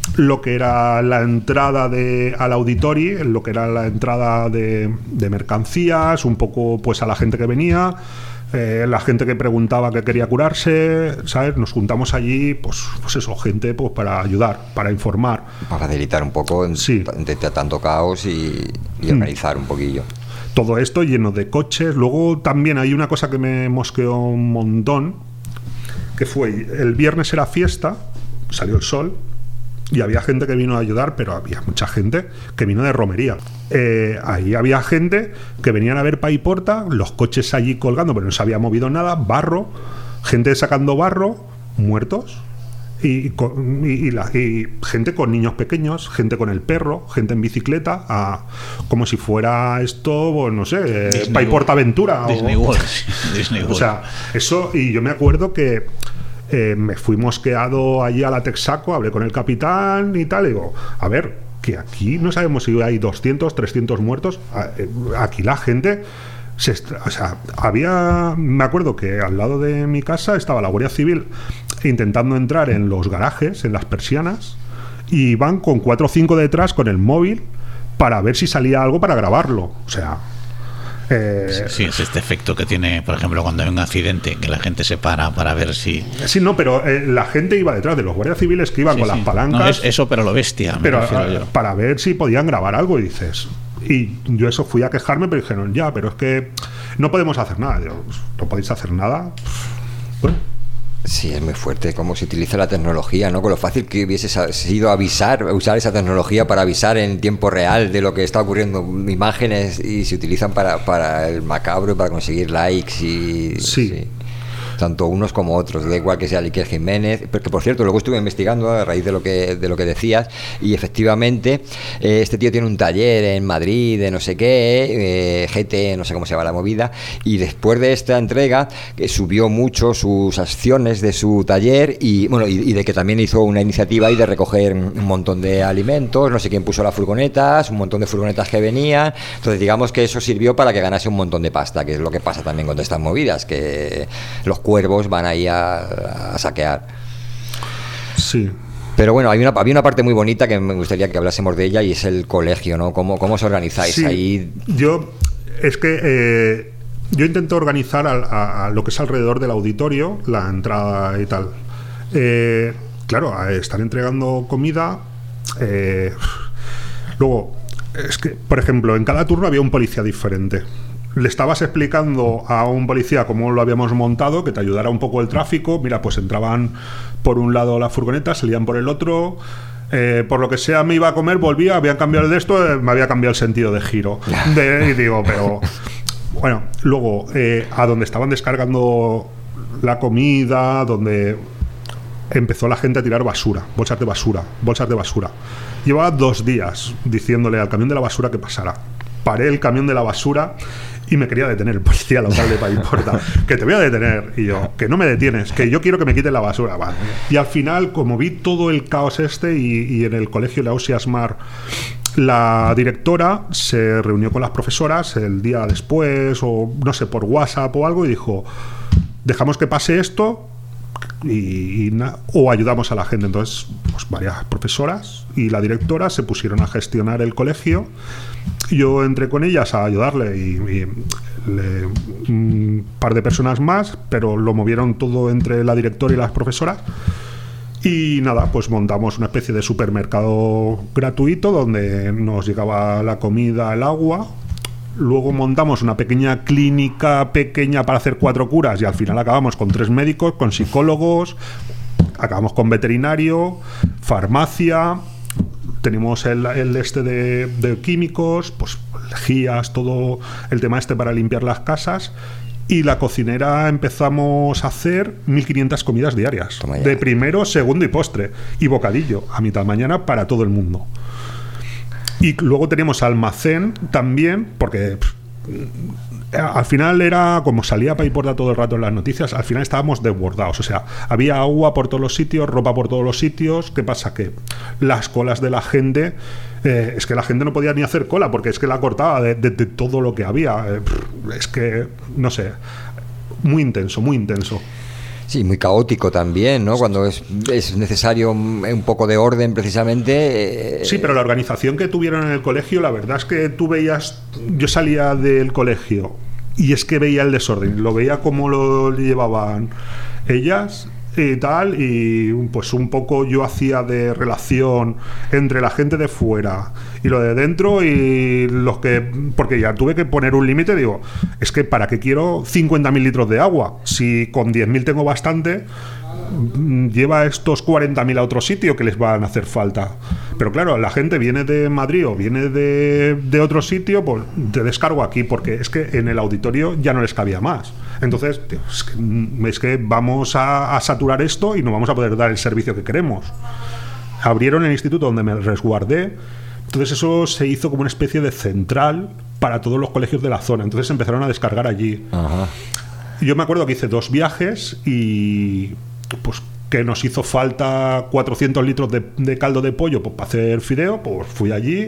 lo que era la entrada de, al auditorio, lo que era la entrada de, de mercancías, un poco pues a la gente que venía, eh, la gente que preguntaba que quería curarse, ¿sabes? Nos juntamos allí, pues, pues eso, gente pues para ayudar, para informar. Para facilitar un poco sí. de, de tanto caos y, y organizar mm. un poquillo. Todo esto lleno de coches. Luego también hay una cosa que me mosqueó un montón, que fue el viernes era fiesta, salió el sol y había gente que vino a ayudar, pero había mucha gente que vino de romería. Eh, ahí había gente que venían a ver Paiporta, los coches allí colgando, pero no se había movido nada, barro, gente sacando barro, muertos. Y, y, y, la, y gente con niños pequeños, gente con el perro, gente en bicicleta, a, como si fuera esto, pues, no sé, Paiporta Aventura. Disney o, World. Disney World. O sea, eso, y yo me acuerdo que eh, me fui mosqueado allí a la Texaco, hablé con el capitán y tal, y digo, a ver, que aquí no sabemos si hay doscientos, trescientos muertos, aquí la gente... Se, o sea, había, me acuerdo que al lado de mi casa estaba la Guardia Civil intentando entrar en los garajes, en las persianas, y van con cuatro o cinco detrás con el móvil para ver si salía algo para grabarlo. O sea, eh, sí, sí, es este efecto que tiene, por ejemplo, cuando hay un accidente, que la gente se para para ver si... Sí, no, pero eh, la gente iba detrás de los guardias civiles que iban sí, con sí. las palancas. No, es eso, pero lo bestia. Pero a, para ver si podían grabar algo, y dices... Y yo eso fui a quejarme, pero dijeron, ya, pero es que no podemos hacer nada. Digo, ¿no podéis hacer nada? Bueno. Sí, es muy fuerte cómo se utiliza la tecnología, ¿no? Con lo fácil que hubiese sido avisar, usar esa tecnología para avisar en tiempo real de lo que está ocurriendo, imágenes, y se utilizan para, para el macabro y para conseguir likes y... Sí. sí. Tanto unos como otros, da igual que sea Iker Jiménez, porque por cierto luego estuve investigando a raíz de lo que de lo que decías, y efectivamente eh, este tío tiene un taller en Madrid de no sé qué, eh, G T, no sé cómo se llama la movida, y después de esta entrega eh, subió mucho sus acciones de su taller, y bueno, y, y de que también hizo una iniciativa ahí de recoger un montón de alimentos, no sé quién puso las furgonetas, un montón de furgonetas que venían, entonces digamos que eso sirvió para que ganase un montón de pasta, que es lo que pasa también con estas movidas, que los cuervos van ahí a, a saquear. Sí. Pero bueno, hay una, había una parte muy bonita que me gustaría que hablásemos de ella, y es el colegio, ¿no? ¿Cómo, cómo os organizáis sí, ahí? Yo, es que eh, yo intento organizar a, a, a lo que es alrededor del auditorio, la entrada y tal. Eh, claro, están entregando comida. Eh, luego, es que, por ejemplo, en cada turno había un policía diferente. Le estabas explicando a un policía cómo lo habíamos montado, que te ayudara un poco el tráfico. Mira, pues entraban por un lado la furgoneta, salían por el otro. Eh, por lo que sea, me iba a comer, volvía, habían cambiado de esto, eh, me había cambiado el sentido de giro. De, y digo, pero... Bueno, luego, eh, a donde estaban descargando la comida, donde empezó la gente a tirar basura, bolsas de basura, bolsas de basura. Llevaba dos días diciéndole al camión de la basura que pasara. Paré el camión de la basura y me quería detener el policía local de Paiporta, que te voy a detener, y yo, que no me detienes, que yo quiero que me quiten la basura. Vale. Y al final, como vi todo el caos este, y, y en el colegio Leosia Asmar, la directora se reunió con las profesoras el día después, o no sé, por WhatsApp o algo, y dijo, dejamos que pase esto y, y na, o ayudamos a la gente. Entonces, pues varias profesoras y la directora se pusieron a gestionar el colegio. Yo entré con ellas a ayudarle, y, y le, un par de personas más, pero lo movieron todo entre la directora y las profesoras. Y nada, pues montamos una especie de supermercado gratuito donde nos llegaba la comida, el agua. Luego montamos una pequeña clínica pequeña para hacer cuatro curas, y al final acabamos con tres médicos, con psicólogos, acabamos con veterinario, farmacia. Tenemos el, el este de, de químicos, pues lejías, todo el tema este para limpiar las casas. Y la cocinera empezamos a hacer mil quinientas comidas diarias, de primero, segundo y postre, y bocadillo a mitad de mañana para todo el mundo. Y luego teníamos almacén también, porque pff, al final era como salía Paiporta todo el rato en las noticias, al final estábamos desbordados. O sea, había agua por todos los sitios, ropa por todos los sitios. ¿Qué pasa? Que las colas de la gente, eh, es que la gente no podía ni hacer cola, porque es que la cortaba de, de, de todo lo que había. Eh, es que, no sé, muy intenso, muy intenso. Sí, muy caótico también, ¿no? Cuando es, es necesario un poco de orden precisamente. Eh... Sí, pero la organización que tuvieron en el colegio, la verdad es que tú veías, yo salía del colegio y es que veía el desorden, lo veía cómo lo llevaban ellas y tal, y pues un poco yo hacía de relación entre la gente de fuera y lo de dentro, y los que, porque ya tuve que poner un límite, digo, es que para qué quiero cincuenta mil litros de agua, si con diez mil tengo bastante, lleva estos cuarenta mil a otro sitio que les van a hacer falta. Pero claro, la gente viene de Madrid o viene de, de otro sitio, pues te descargo aquí, porque es que en el auditorio ya no les cabía más. Entonces, tío, es, que, es que vamos a, a saturar esto y no vamos a poder dar el servicio que queremos. Abrieron el instituto donde me resguardé, entonces eso se hizo como una especie de central para todos los colegios de la zona, entonces empezaron a descargar allí. Ajá. Yo me acuerdo que hice dos viajes y pues que nos hizo falta cuatrocientos litros de, de caldo de pollo pues, para hacer fideo, pues fui allí,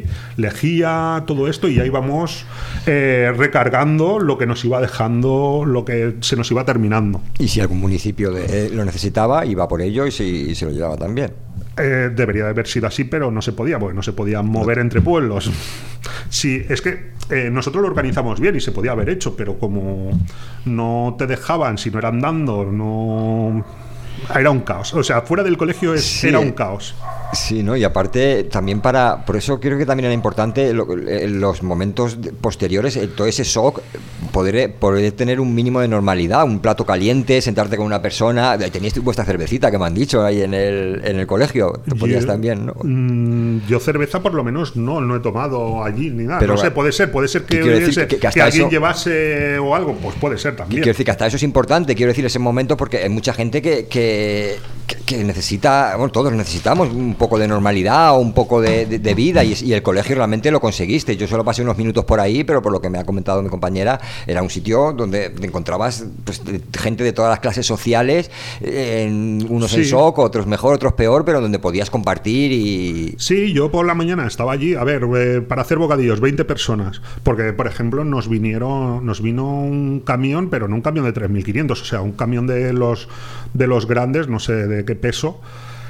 lejía todo esto y ya íbamos eh, recargando lo que nos iba dejando, lo que se nos iba terminando. Y si algún municipio de, eh, lo necesitaba, iba por ello y, si, y se lo llevaba también. Eh, debería de haber sido así, pero no se podía, porque no se podía mover entre pueblos. Sí, es que eh, nosotros lo organizamos bien y se podía haber hecho, pero como no te dejaban, si no era andando, no... Era un caos. O sea, fuera del colegio es, sí, era un caos. Sí, ¿no? Y aparte, también para... Por eso creo que también era importante lo, los momentos posteriores, todo ese shock, poder, poder tener un mínimo de normalidad, un plato caliente, sentarte con una persona. Teníais vuestra cervecita, que me han dicho, ahí en el, en el colegio. Te podías yo, también, ¿no? Mmm, yo cerveza por lo menos no, no he tomado allí ni nada. Pero, no sé, puede ser, puede ser que, decir, que, que, que alguien eso, llevase o algo, pues puede ser también. Quiero decir que hasta eso es importante, quiero decir, ese momento, porque hay mucha gente que, que, que necesita, bueno, todos necesitamos un poco de normalidad o un poco de, de, de vida, y, y el colegio realmente lo conseguiste. Yo solo pasé unos minutos por ahí, pero por lo que me ha comentado mi compañera, era un sitio donde te encontrabas pues, de, gente de todas las clases sociales, en, unos sí. en shock, otros mejor, otros peor, pero donde podías compartir y... Sí, yo por la mañana estaba allí, a ver, eh, para hacer bocadillos, veinte personas, porque por ejemplo nos vinieron, nos vino un camión, pero no un camión de tres mil quinientos, o sea, un camión de los, de los grandes, no sé de qué peso,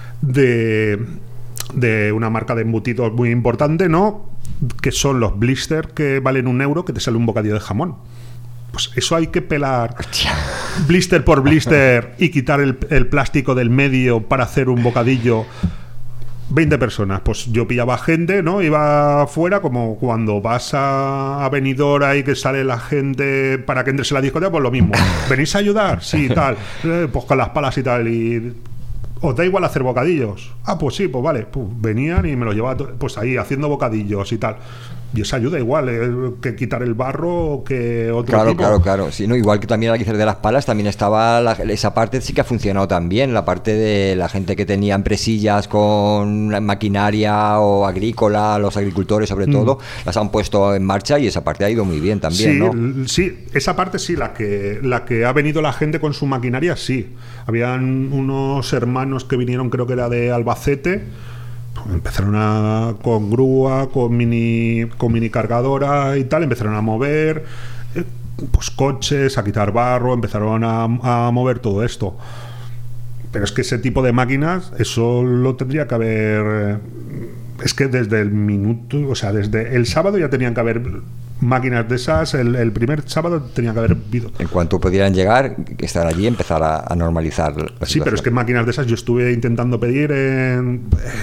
de... de una marca de embutidos muy importante, ¿no? Que son los blister, que valen un euro, que te sale un bocadillo de jamón. Pues eso hay que pelar blister por blister y quitar el, el plástico del medio para hacer un bocadillo. veinte personas, pues yo pillaba gente, ¿no? Iba afuera, como cuando vas a, a Benidorm ahí que sale la gente para que entres en la discoteca, pues lo mismo. ¿Venís a ayudar? Sí, tal. Eh, pues con las palas y tal, y... ¿Os da igual hacer bocadillos? Ah, pues sí, pues vale. Pues venían y me lo llevaba pues ahí haciendo bocadillos y tal. Y esa ayuda igual eh, que quitar el barro que otro claro, tipo. Claro, claro, sí, ¿no? Igual que también al hacer de las palas también estaba la, esa parte sí que ha funcionado también, la parte de la gente que tenía empresillas con maquinaria o agrícola, los agricultores sobre mm. todo, las han puesto en marcha y esa parte ha ido muy bien también, sí, ¿no? Sí, esa parte sí, la que, la que ha venido la gente con su maquinaria, sí. Habían unos hermanos que vinieron, creo que era de Albacete. Empezaron a, con grúa, con mini, con mini cargadora y tal, empezaron a mover eh, pues coches, a quitar barro, empezaron a, a mover todo esto. Pero es que ese tipo de máquinas, eso lo tendría que haber... Es que desde el minuto, o sea, desde el sábado ya tenían que haber máquinas de esas, el, el primer sábado tenían que haber habido. En cuanto pudieran llegar, estar allí y empezar a, a normalizar la situación. Sí, pero es que máquinas de esas yo estuve intentando pedir en,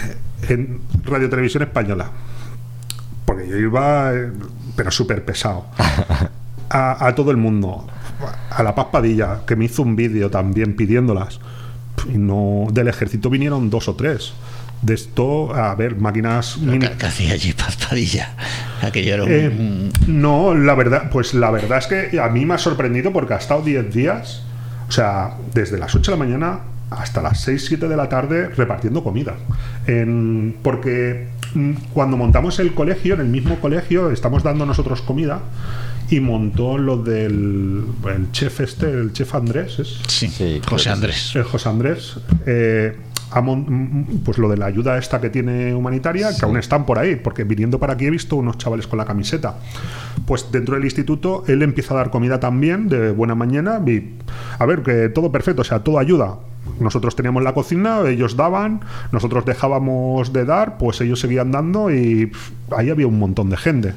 en Radio Televisión Española, porque yo iba, pero súper pesado, a, a todo el mundo, a la Paz Padilla, que me hizo un vídeo también pidiéndolas, y no, del ejército vinieron dos o tres. De esto, a ver, máquinas... ¿Qué, ¿Qué hacía allí Paz Padilla? Aquello era un... eh, no, la verdad, pues la verdad es que a mí me ha sorprendido porque ha estado diez días, o sea, desde las ocho de la mañana hasta las seis, siete de la tarde repartiendo comida. En, porque cuando montamos el colegio, en el mismo colegio, estamos dando nosotros comida y montó lo del el chef este, el chef Andrés, ¿es? Sí, sí, José Andrés. El José Andrés. Eh, a mon- pues lo de la ayuda esta que tiene humanitaria, sí. que aún están por ahí, porque viniendo para aquí he visto unos chavales con la camiseta. Pues dentro del instituto él empieza a dar comida también de buena mañana y a ver, que todo perfecto, o sea, todo ayuda. Nosotros teníamos la cocina, ellos daban, nosotros dejábamos de dar, pues ellos seguían dando y pff, ahí había un montón de gente.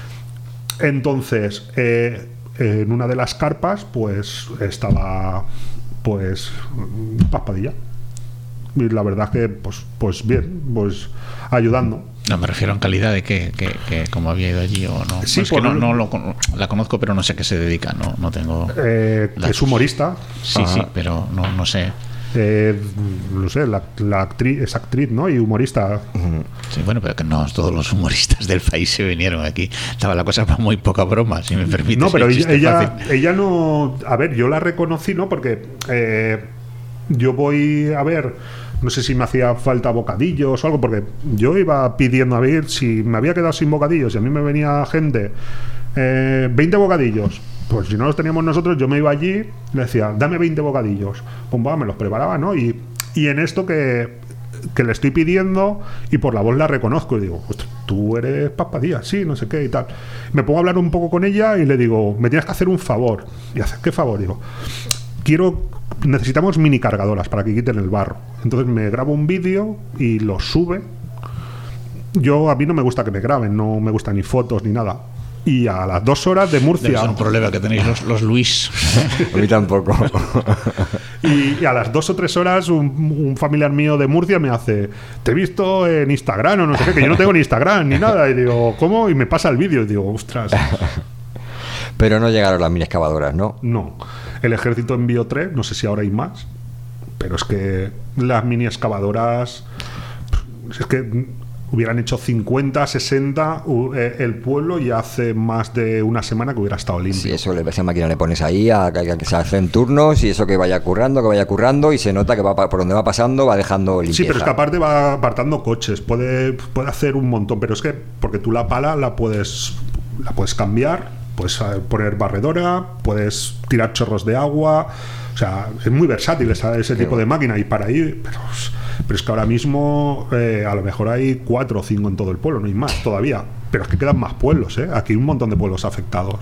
Entonces, eh, en una de las carpas, pues estaba, pues, Paspadilla. Y la verdad es que, pues, pues bien, pues ayudando. No, me refiero en calidad de que, que, que como había ido allí o no. Sí, es que no, no lo, la conozco, pero no sé a qué se dedica, no, no tengo. Eh, es humorista. Sí, ah, sí, pero no, no sé. Eh, no sé, la, la actriz es actriz, ¿no? Y humorista. Sí, bueno, pero que no todos los humoristas del país se vinieron aquí. Estaba la cosa para muy poca broma, si me permites. No, pero ella, ella, ella no. A ver, yo la reconocí, ¿no? Porque eh, yo voy a ver. No sé si me hacía falta bocadillos o algo, porque yo iba pidiendo a ver si me había quedado sin bocadillos y a mí me venía gente, eh, veinte bocadillos. Pues si no los teníamos nosotros, yo me iba allí, le decía, dame veinte bocadillos. Pues va, me los preparaba, ¿no? Y, y en esto que, que le estoy pidiendo, y por la voz la reconozco, y digo, tú eres Paspadilla, sí, no sé qué y tal. Me pongo a hablar un poco con ella y le digo, me tienes que hacer un favor. Y hace, ¿qué favor? Digo, quiero, necesitamos mini cargadoras para que quiten el barro. Entonces me grabo un vídeo y lo sube. Yo, a mí no me gusta que me graben, no me gustan ni fotos ni nada. Y a las dos horas de Murcia... Es un problema que tenéis los, los Luis. A mí tampoco. y, y a las dos o tres horas un, un familiar mío de Murcia me hace, te he visto en Instagram o no sé qué, que yo no tengo ni Instagram ni nada. Y digo, ¿cómo? Y me pasa el vídeo y digo, ostras. Pero no llegaron las mini excavadoras, ¿no? No. El ejército envió tres, no sé si ahora hay más. Pero es que las mini excavadoras... Es que... hubieran hecho cincuenta, sesenta eh, el pueblo y hace más de una semana que hubiera estado limpio. Sí, eso, esa máquina le pones ahí, a, a, a que se hacen turnos y eso que vaya currando, que vaya currando y se nota que va por donde va pasando va dejando limpieza. Sí, pero es que aparte va apartando coches, puede, puede hacer un montón, pero es que porque tú la pala la puedes, la puedes cambiar, puedes poner barredora, puedes tirar chorros de agua, o sea, es muy versátil esa, ese tipo de máquina y para ahí... Pero, Pero es que ahora mismo eh, a lo mejor hay cuatro o cinco en todo el pueblo, no hay más todavía. Pero es que quedan más pueblos, ¿eh? Aquí hay un montón de pueblos afectados.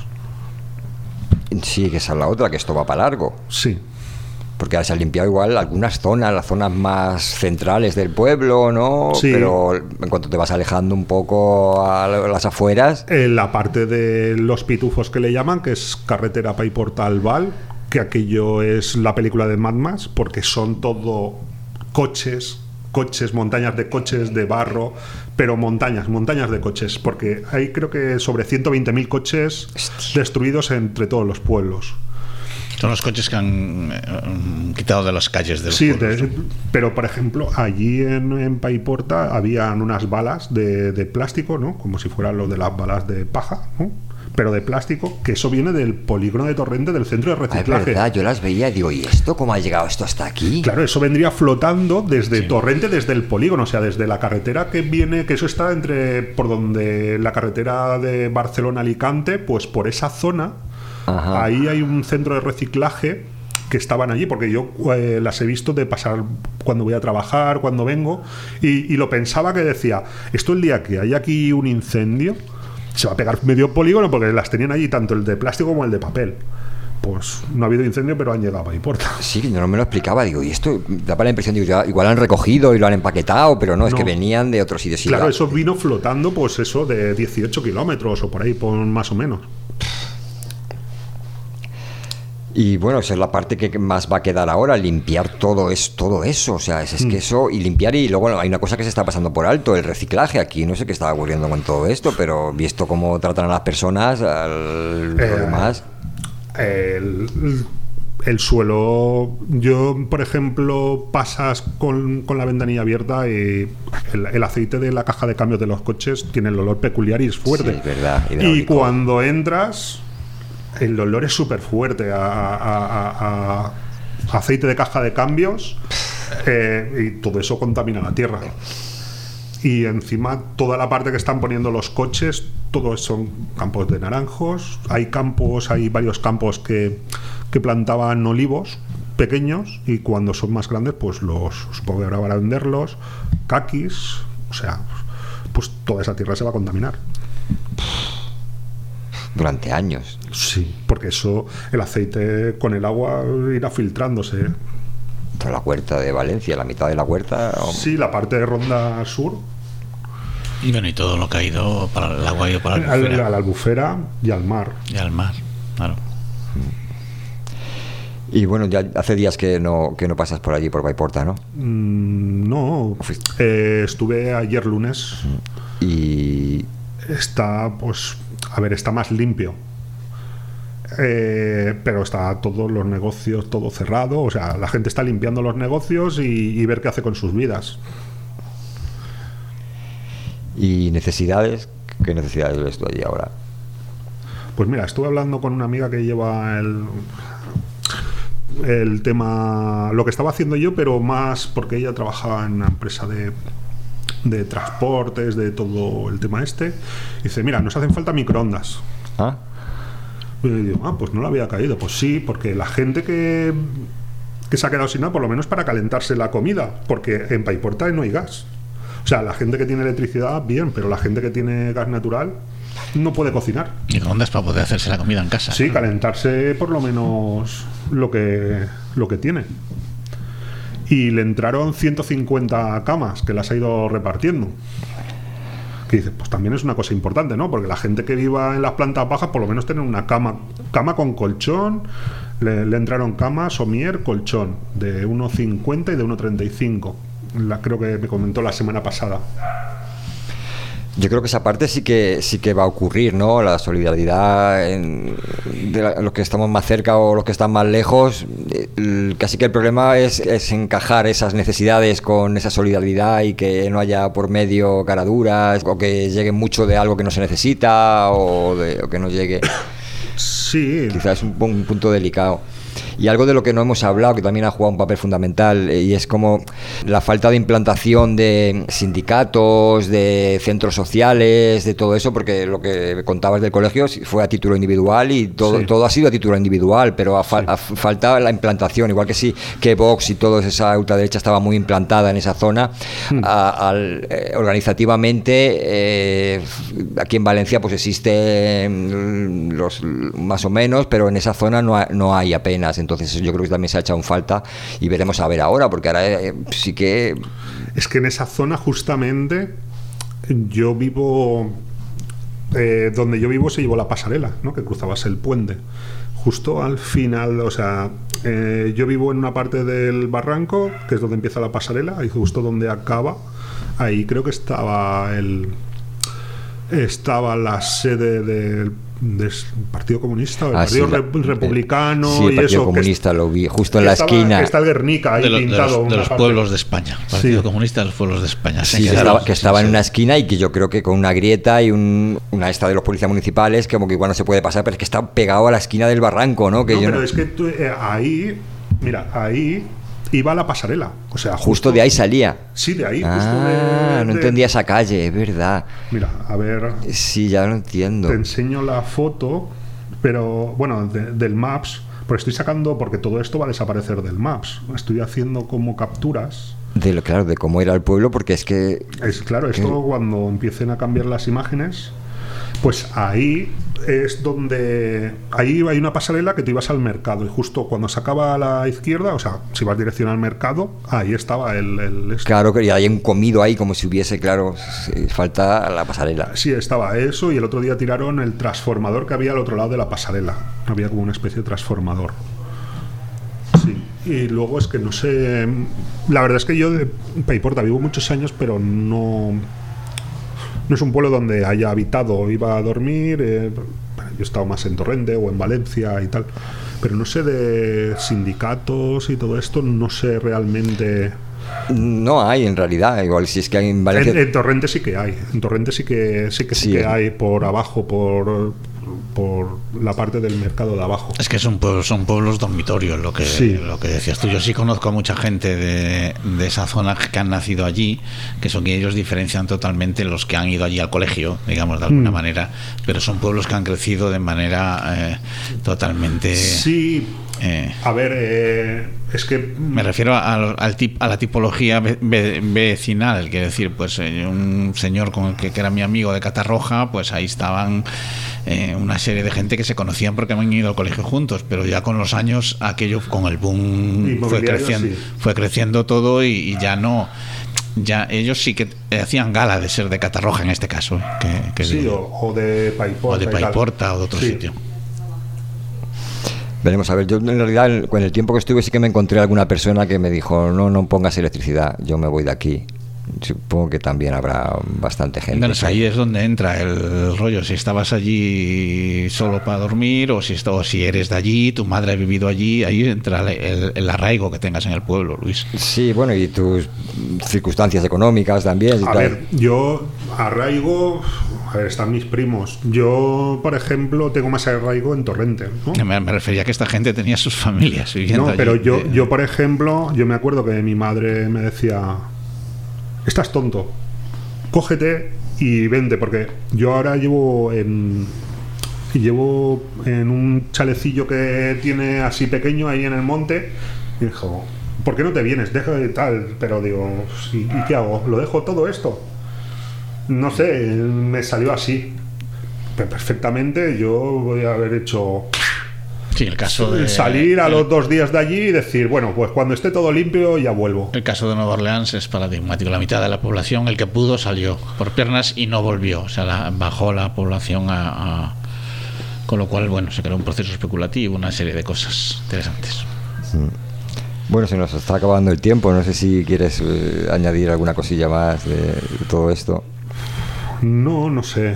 Sí, que esa es la otra, que esto va para largo. Sí. Porque ahora se han limpiado igual algunas zonas, las zonas más centrales del pueblo, ¿no? Sí. Pero en cuanto te vas alejando un poco a las afueras... En la parte de los pitufos que le llaman, que es carretera Paiportal Val, que aquello es la película de Mad Max, porque son todo... coches, coches, montañas de coches de barro, pero montañas, montañas de coches, porque hay creo que sobre ciento veinte mil coches Hostia. destruidos entre todos los pueblos. Son los coches que han eh, quitado de las calles de los sí, pueblos. De, pero por ejemplo, allí en, en Paiporta habían unas balas de, de plástico, ¿no? Como si fueran lo de las balas de paja, ¿no? Pero de plástico, que eso viene del polígono de Torrente del centro de reciclaje. Ah, es verdad, yo las veía y digo, ¿y esto cómo ha llegado esto hasta aquí? Claro, eso vendría flotando desde sí. Torrente, desde el polígono, o sea, desde la carretera que viene, que eso está entre, por donde la carretera de Barcelona-Alicante, pues por esa zona, Ajá. ahí hay un centro de reciclaje que estaban allí, porque yo eh, las he visto de pasar cuando voy a trabajar, cuando vengo, y, y lo pensaba que decía, esto el día que hay aquí un incendio, se va a pegar medio polígono porque las tenían allí tanto el de plástico como el de papel. Pues no ha habido incendio, pero han llegado a Paiporta. Sí, yo no me lo explicaba, digo, y esto daba la impresión, digo, igual han recogido y lo han empaquetado, pero no, es no. que venían de otros sitios. Claro, eso vino flotando, pues eso, de dieciocho kilómetros o por ahí, por más o menos. Y bueno, esa es la parte que más va a quedar ahora, limpiar todo, es, todo eso, o sea, es, es que eso, y limpiar, y luego hay una cosa que se está pasando por alto, el reciclaje. Aquí no sé qué está ocurriendo con todo esto, pero visto cómo tratan a las personas, al, eh, lo demás... El, el suelo, yo por ejemplo pasas con, con la ventanilla abierta y el, el aceite de la caja de cambios de los coches tiene el olor peculiar y es fuerte. Sí, es verdad, y cuando entras... el olor es súper fuerte a, a, a, a aceite de caja de cambios eh, y todo eso contamina la tierra. Y encima toda la parte que están poniendo los coches, todos son campos de naranjos. Hay campos, hay varios campos que, que plantaban olivos pequeños y cuando son más grandes pues los supongo que ahora van a venderlos, caquis, o sea, pues toda esa tierra se va a contaminar. Durante años. Sí, porque eso, el aceite con el agua irá filtrándose. Toda la huerta de Valencia, la mitad de la huerta. O... Sí, la parte de Ronda Sur. Y bueno, y todo lo que ha ido para el agua ha ido para la Al, albufera. a la albufera y al mar. Y al mar, claro. Y bueno, ya hace días que no que no pasas por allí, por Paiporta, ¿no? Mm, no, eh, estuve ayer lunes. Y... Está, pues, a ver, está más limpio. Eh, pero está todos los negocios, todo cerrado. O sea, la gente está limpiando los negocios y, y ver qué hace con sus vidas. ¿Y necesidades? ¿Qué necesidades ves tú allí ahora? Pues mira, estuve hablando con una amiga que lleva el, el tema, lo que estaba haciendo yo, pero más porque ella trabajaba en una empresa de, de transportes, de todo el tema este. Y dice, mira, nos hacen falta microondas. ¿Ah? Y yo digo, ah, pues no lo había caído. Pues sí, porque la gente que, que se ha quedado sin nada, por lo menos para calentarse la comida, porque en Paiporta no hay gas. O sea, la gente que tiene electricidad, bien, pero la gente que tiene gas natural no puede cocinar. Microondas para poder hacerse la comida en casa. Sí, ¿no? calentarse por lo menos lo que, lo que tiene. Y le entraron ciento cincuenta camas que las ha ido repartiendo. Que dice, pues también es una cosa importante, ¿no? Porque la gente que viva en las plantas bajas, por lo menos tener una cama, cama con colchón. Le, le entraron camas, somier, colchón, de uno cincuenta y de uno treinta y cinco. La, creo que me comentó la semana pasada. Yo creo que esa parte sí que sí que va a ocurrir, ¿no? La solidaridad en, de la, los que estamos más cerca o los que están más lejos. El, casi que el problema es, es encajar esas necesidades con esa solidaridad y que no haya por medio caraduras o que llegue mucho de algo que no se necesita o, de, o que no llegue. Sí. Quizás es un, un punto delicado. Y algo de lo que no hemos hablado, que también ha jugado un papel fundamental, y es como la falta de implantación de sindicatos, de centros sociales, de todo eso, porque lo que contabas del colegio fue a título individual y todo, sí. todo ha sido a título individual, pero a, fa- Sí. a falta la implantación, igual que sí que Vox y toda esa ultraderecha estaba muy implantada en esa zona, Hmm. a, al, eh, organizativamente eh, aquí en Valencia pues existen los más o menos, pero en esa zona no, ha, no hay apenas. Entonces yo creo que también se ha echado en falta y veremos a ver ahora, porque ahora eh, sí que... Es que en esa zona justamente yo vivo, eh, donde yo vivo se llevó la pasarela, ¿no? Que cruzabas el puente. Justo al final, o sea, eh, yo vivo en una parte del barranco, que es donde empieza la pasarela, y justo donde acaba, ahí creo que estaba el... Estaba la sede del, del Partido Comunista o el Ah, Partido sí, la- Re- Republicano sí, el y Partido eso. Comunista que, lo vi justo en que la estaba- esquina. que está el Guernica ahí De, lo- de pintado. los, de una los parte. pueblos de España. Partido Sí. Comunista de los pueblos de España. Sí, que claro, estaba, que sí, estaba sí, en sí. una esquina y que yo creo que con una grieta y un, una esta de los policías municipales, que como que igual no se puede pasar, pero es que está pegado a la esquina del barranco, ¿no? Que No, yo pero no- es que tú, eh, ahí, mira, ahí iba la pasarela. O sea, justo de ahí salía. Sí, de ahí. justo Ah, de- no de- entendía esa calle, es verdad. Mira, a ver, Sí, ya lo entiendo. te enseño la foto, pero bueno, de- del Maps, porque estoy sacando, porque todo esto va a desaparecer del Maps. Estoy haciendo como capturas. De lo, claro, de cómo era el pueblo, porque es que... Es claro, esto cuando empiecen a cambiar las imágenes, pues ahí es donde ahí hay una pasarela que te ibas al mercado y justo cuando se acaba a la izquierda, o sea, si vas dirección al mercado, ahí estaba el, el esto. Claro, que hay un comido ahí como si hubiese, claro, sí, falta la pasarela. Sí, estaba eso y el otro día tiraron el transformador que había al otro lado de la pasarela. Había como una especie de transformador. Sí. Y luego es que no sé. La verdad es que yo de Paiporta vivo muchos años, pero no. No es un pueblo donde haya habitado, iba a dormir. Eh, bueno, yo he estado más en Torrente o en Valencia y tal. Pero no sé de sindicatos y todo esto, no sé realmente. No hay en realidad, igual si es que hay en Valencia... En, en Torrente sí que hay. En Torrente sí que sí que, sí Sí, que es- hay por abajo, por, por la parte del mercado de abajo. Es que son pueblos, son pueblos dormitorios, lo que, Sí. lo que decías tú. Yo sí conozco a mucha gente de, de esa zona que han nacido allí, que son que ellos diferencian totalmente los que han ido allí al colegio, digamos, de alguna Mm. manera, pero son pueblos que han crecido de manera eh, totalmente... Sí, Eh, a ver, eh, es que... Me refiero al, al tip, a la tipología ve, ve, vecinal, quiero decir, pues eh, un señor con el que, que era mi amigo de Catarroja, pues ahí estaban eh, una serie de gente que se conocían porque habían ido al colegio juntos, pero ya con los años aquello, con el boom, fue creciendo, sí. fue creciendo todo y, y ya no... Ya ellos sí que hacían gala de ser de Catarroja en este caso, que, que sí, de, o, o de Paiporta, o de Paiporta o de otro sí. sitio. Veremos a ver, yo en realidad con el tiempo que estuve sí que me encontré alguna persona que me dijo no, no pongas electricidad, yo me voy de aquí. Supongo que también habrá bastante gente. Entonces, ahí es donde entra el rollo, si estabas allí solo para dormir o si, o si eres de allí, tu madre ha vivido allí, ahí entra el, el, el arraigo que tengas en el pueblo, Luis. Sí, bueno, y tus circunstancias económicas también. A ver, yo arraigo, a ver, están mis primos. Yo, por ejemplo, tengo más arraigo en Torrente, ¿no? Me, me refería a que esta gente tenía sus familias viviendo No, allí. pero yo, yo, por ejemplo, yo me acuerdo que mi madre me decía... Estás tonto, cógete y vente, porque yo ahora llevo en llevo en un chalecillo que tiene así pequeño ahí en el monte. Y dijo, ¿por qué no te vienes? Deja de tal. Pero digo, ¿y, ¿y qué hago? ¿Lo dejo todo esto? No sé, me salió así. Pero perfectamente yo voy a haber hecho... Sí, el caso de salir a el, los dos días de allí y decir, bueno, pues cuando esté todo limpio ya vuelvo. El caso de Nueva Orleans es paradigmático. La mitad de la población, el que pudo, salió por piernas y no volvió. O sea, la, bajó la población a, a... Con lo cual, bueno, se creó un proceso especulativo, una serie de cosas interesantes. Bueno, se nos está acabando el tiempo. No sé si quieres eh, añadir alguna cosilla más de, de todo esto. No, no sé.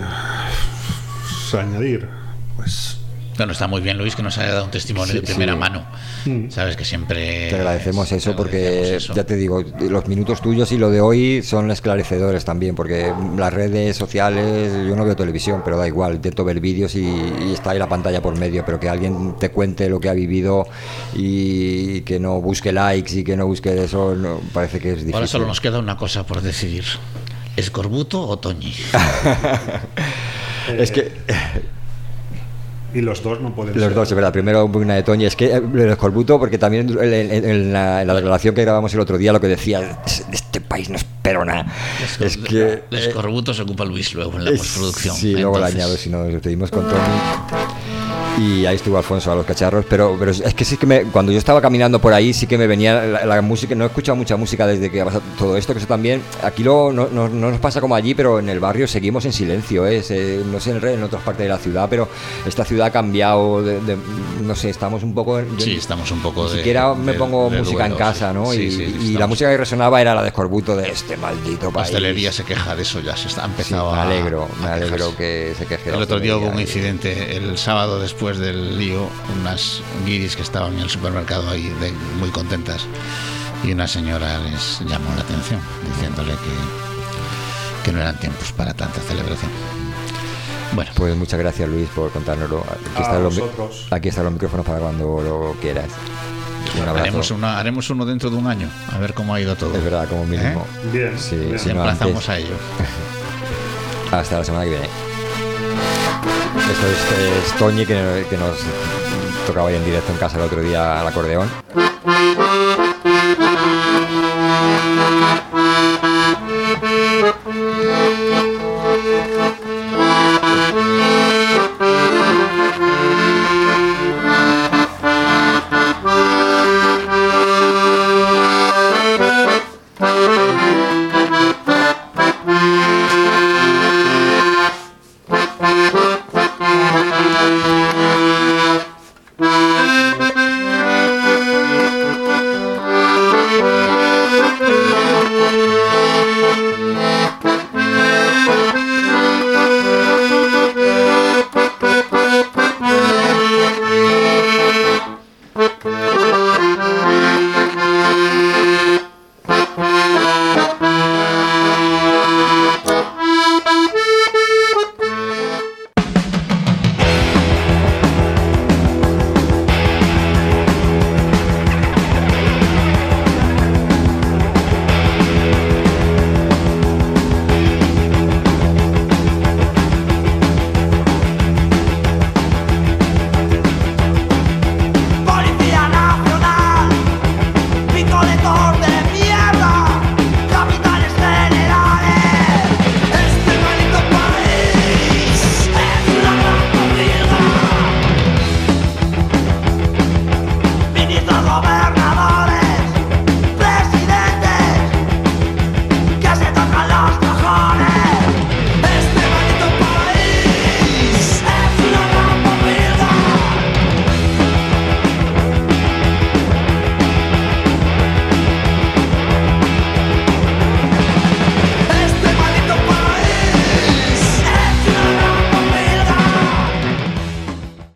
Añadir, pues... Bueno, está muy bien, Luis, que nos haya dado un testimonio sí, de primera sí. mano. Mm. Sabes que siempre... Te agradecemos eso, te porque agradecemos eso. Ya te digo, los minutos tuyos y lo de hoy son esclarecedores también, porque las redes sociales, yo no veo televisión, pero da igual, intento ver vídeos y, y está ahí la pantalla por medio, pero que alguien te cuente lo que ha vivido y que no busque likes y que no busque eso, no, parece que es difícil. Ahora solo nos queda una cosa por decidir. ¿Escorbuto o Toñi? Es que... Y los dos no pueden Los ser. dos, es verdad. Primero una de Toñi. Es que el escorbuto, porque también en, en, en, la, en la declaración que grabamos el otro día lo que decía, este país no espero nada. Escor- es que el escorbuto eh, se ocupa Luis luego en la postproducción. Sí, luego lo añado, si nos despedimos con Toñi. Y ahí estuvo Alfonso a los cacharros, pero, pero es que sí que me, cuando yo estaba caminando por ahí sí que me venía la, la música. No he escuchado mucha música desde que ha pasado todo esto, que eso también aquí lo, no, no, no nos pasa como allí, pero en el barrio seguimos en silencio, ¿eh? Se, no sé en, en otras partes de la ciudad, pero esta ciudad ha cambiado de, de, no sé, estamos un poco... Yo, sí, estamos un poco ni de... siquiera me de, pongo de música duelo, en casa, sí. ¿no? Sí, y, sí, y la música que resonaba era la de escorbuto de este maldito la país. La hostelería se queja de eso, ya se está empezando sí, me alegro, a, me a alegro que se queje. El otro día hubo un incidente, el sábado después del lío, unas guiris que estaban en el supermercado ahí de, muy contentas, y una señora les llamó la atención diciéndole que, que no eran tiempos para tanta celebración. Bueno, pues muchas gracias, Luis, por contárnoslo. Aquí, a están los, aquí están los micrófonos para cuando lo quieras. Un abrazo. Haremos, una, haremos uno dentro de un año, a ver cómo ha ido todo. Es verdad, como mínimo. ¿Eh? Bien, sí, bien. Si no emplazamos antes. a ello. Hasta la semana que viene. Esto es, es Toñi, que, que nos tocaba ahí en directo en casa el otro día al acordeón. Thank you.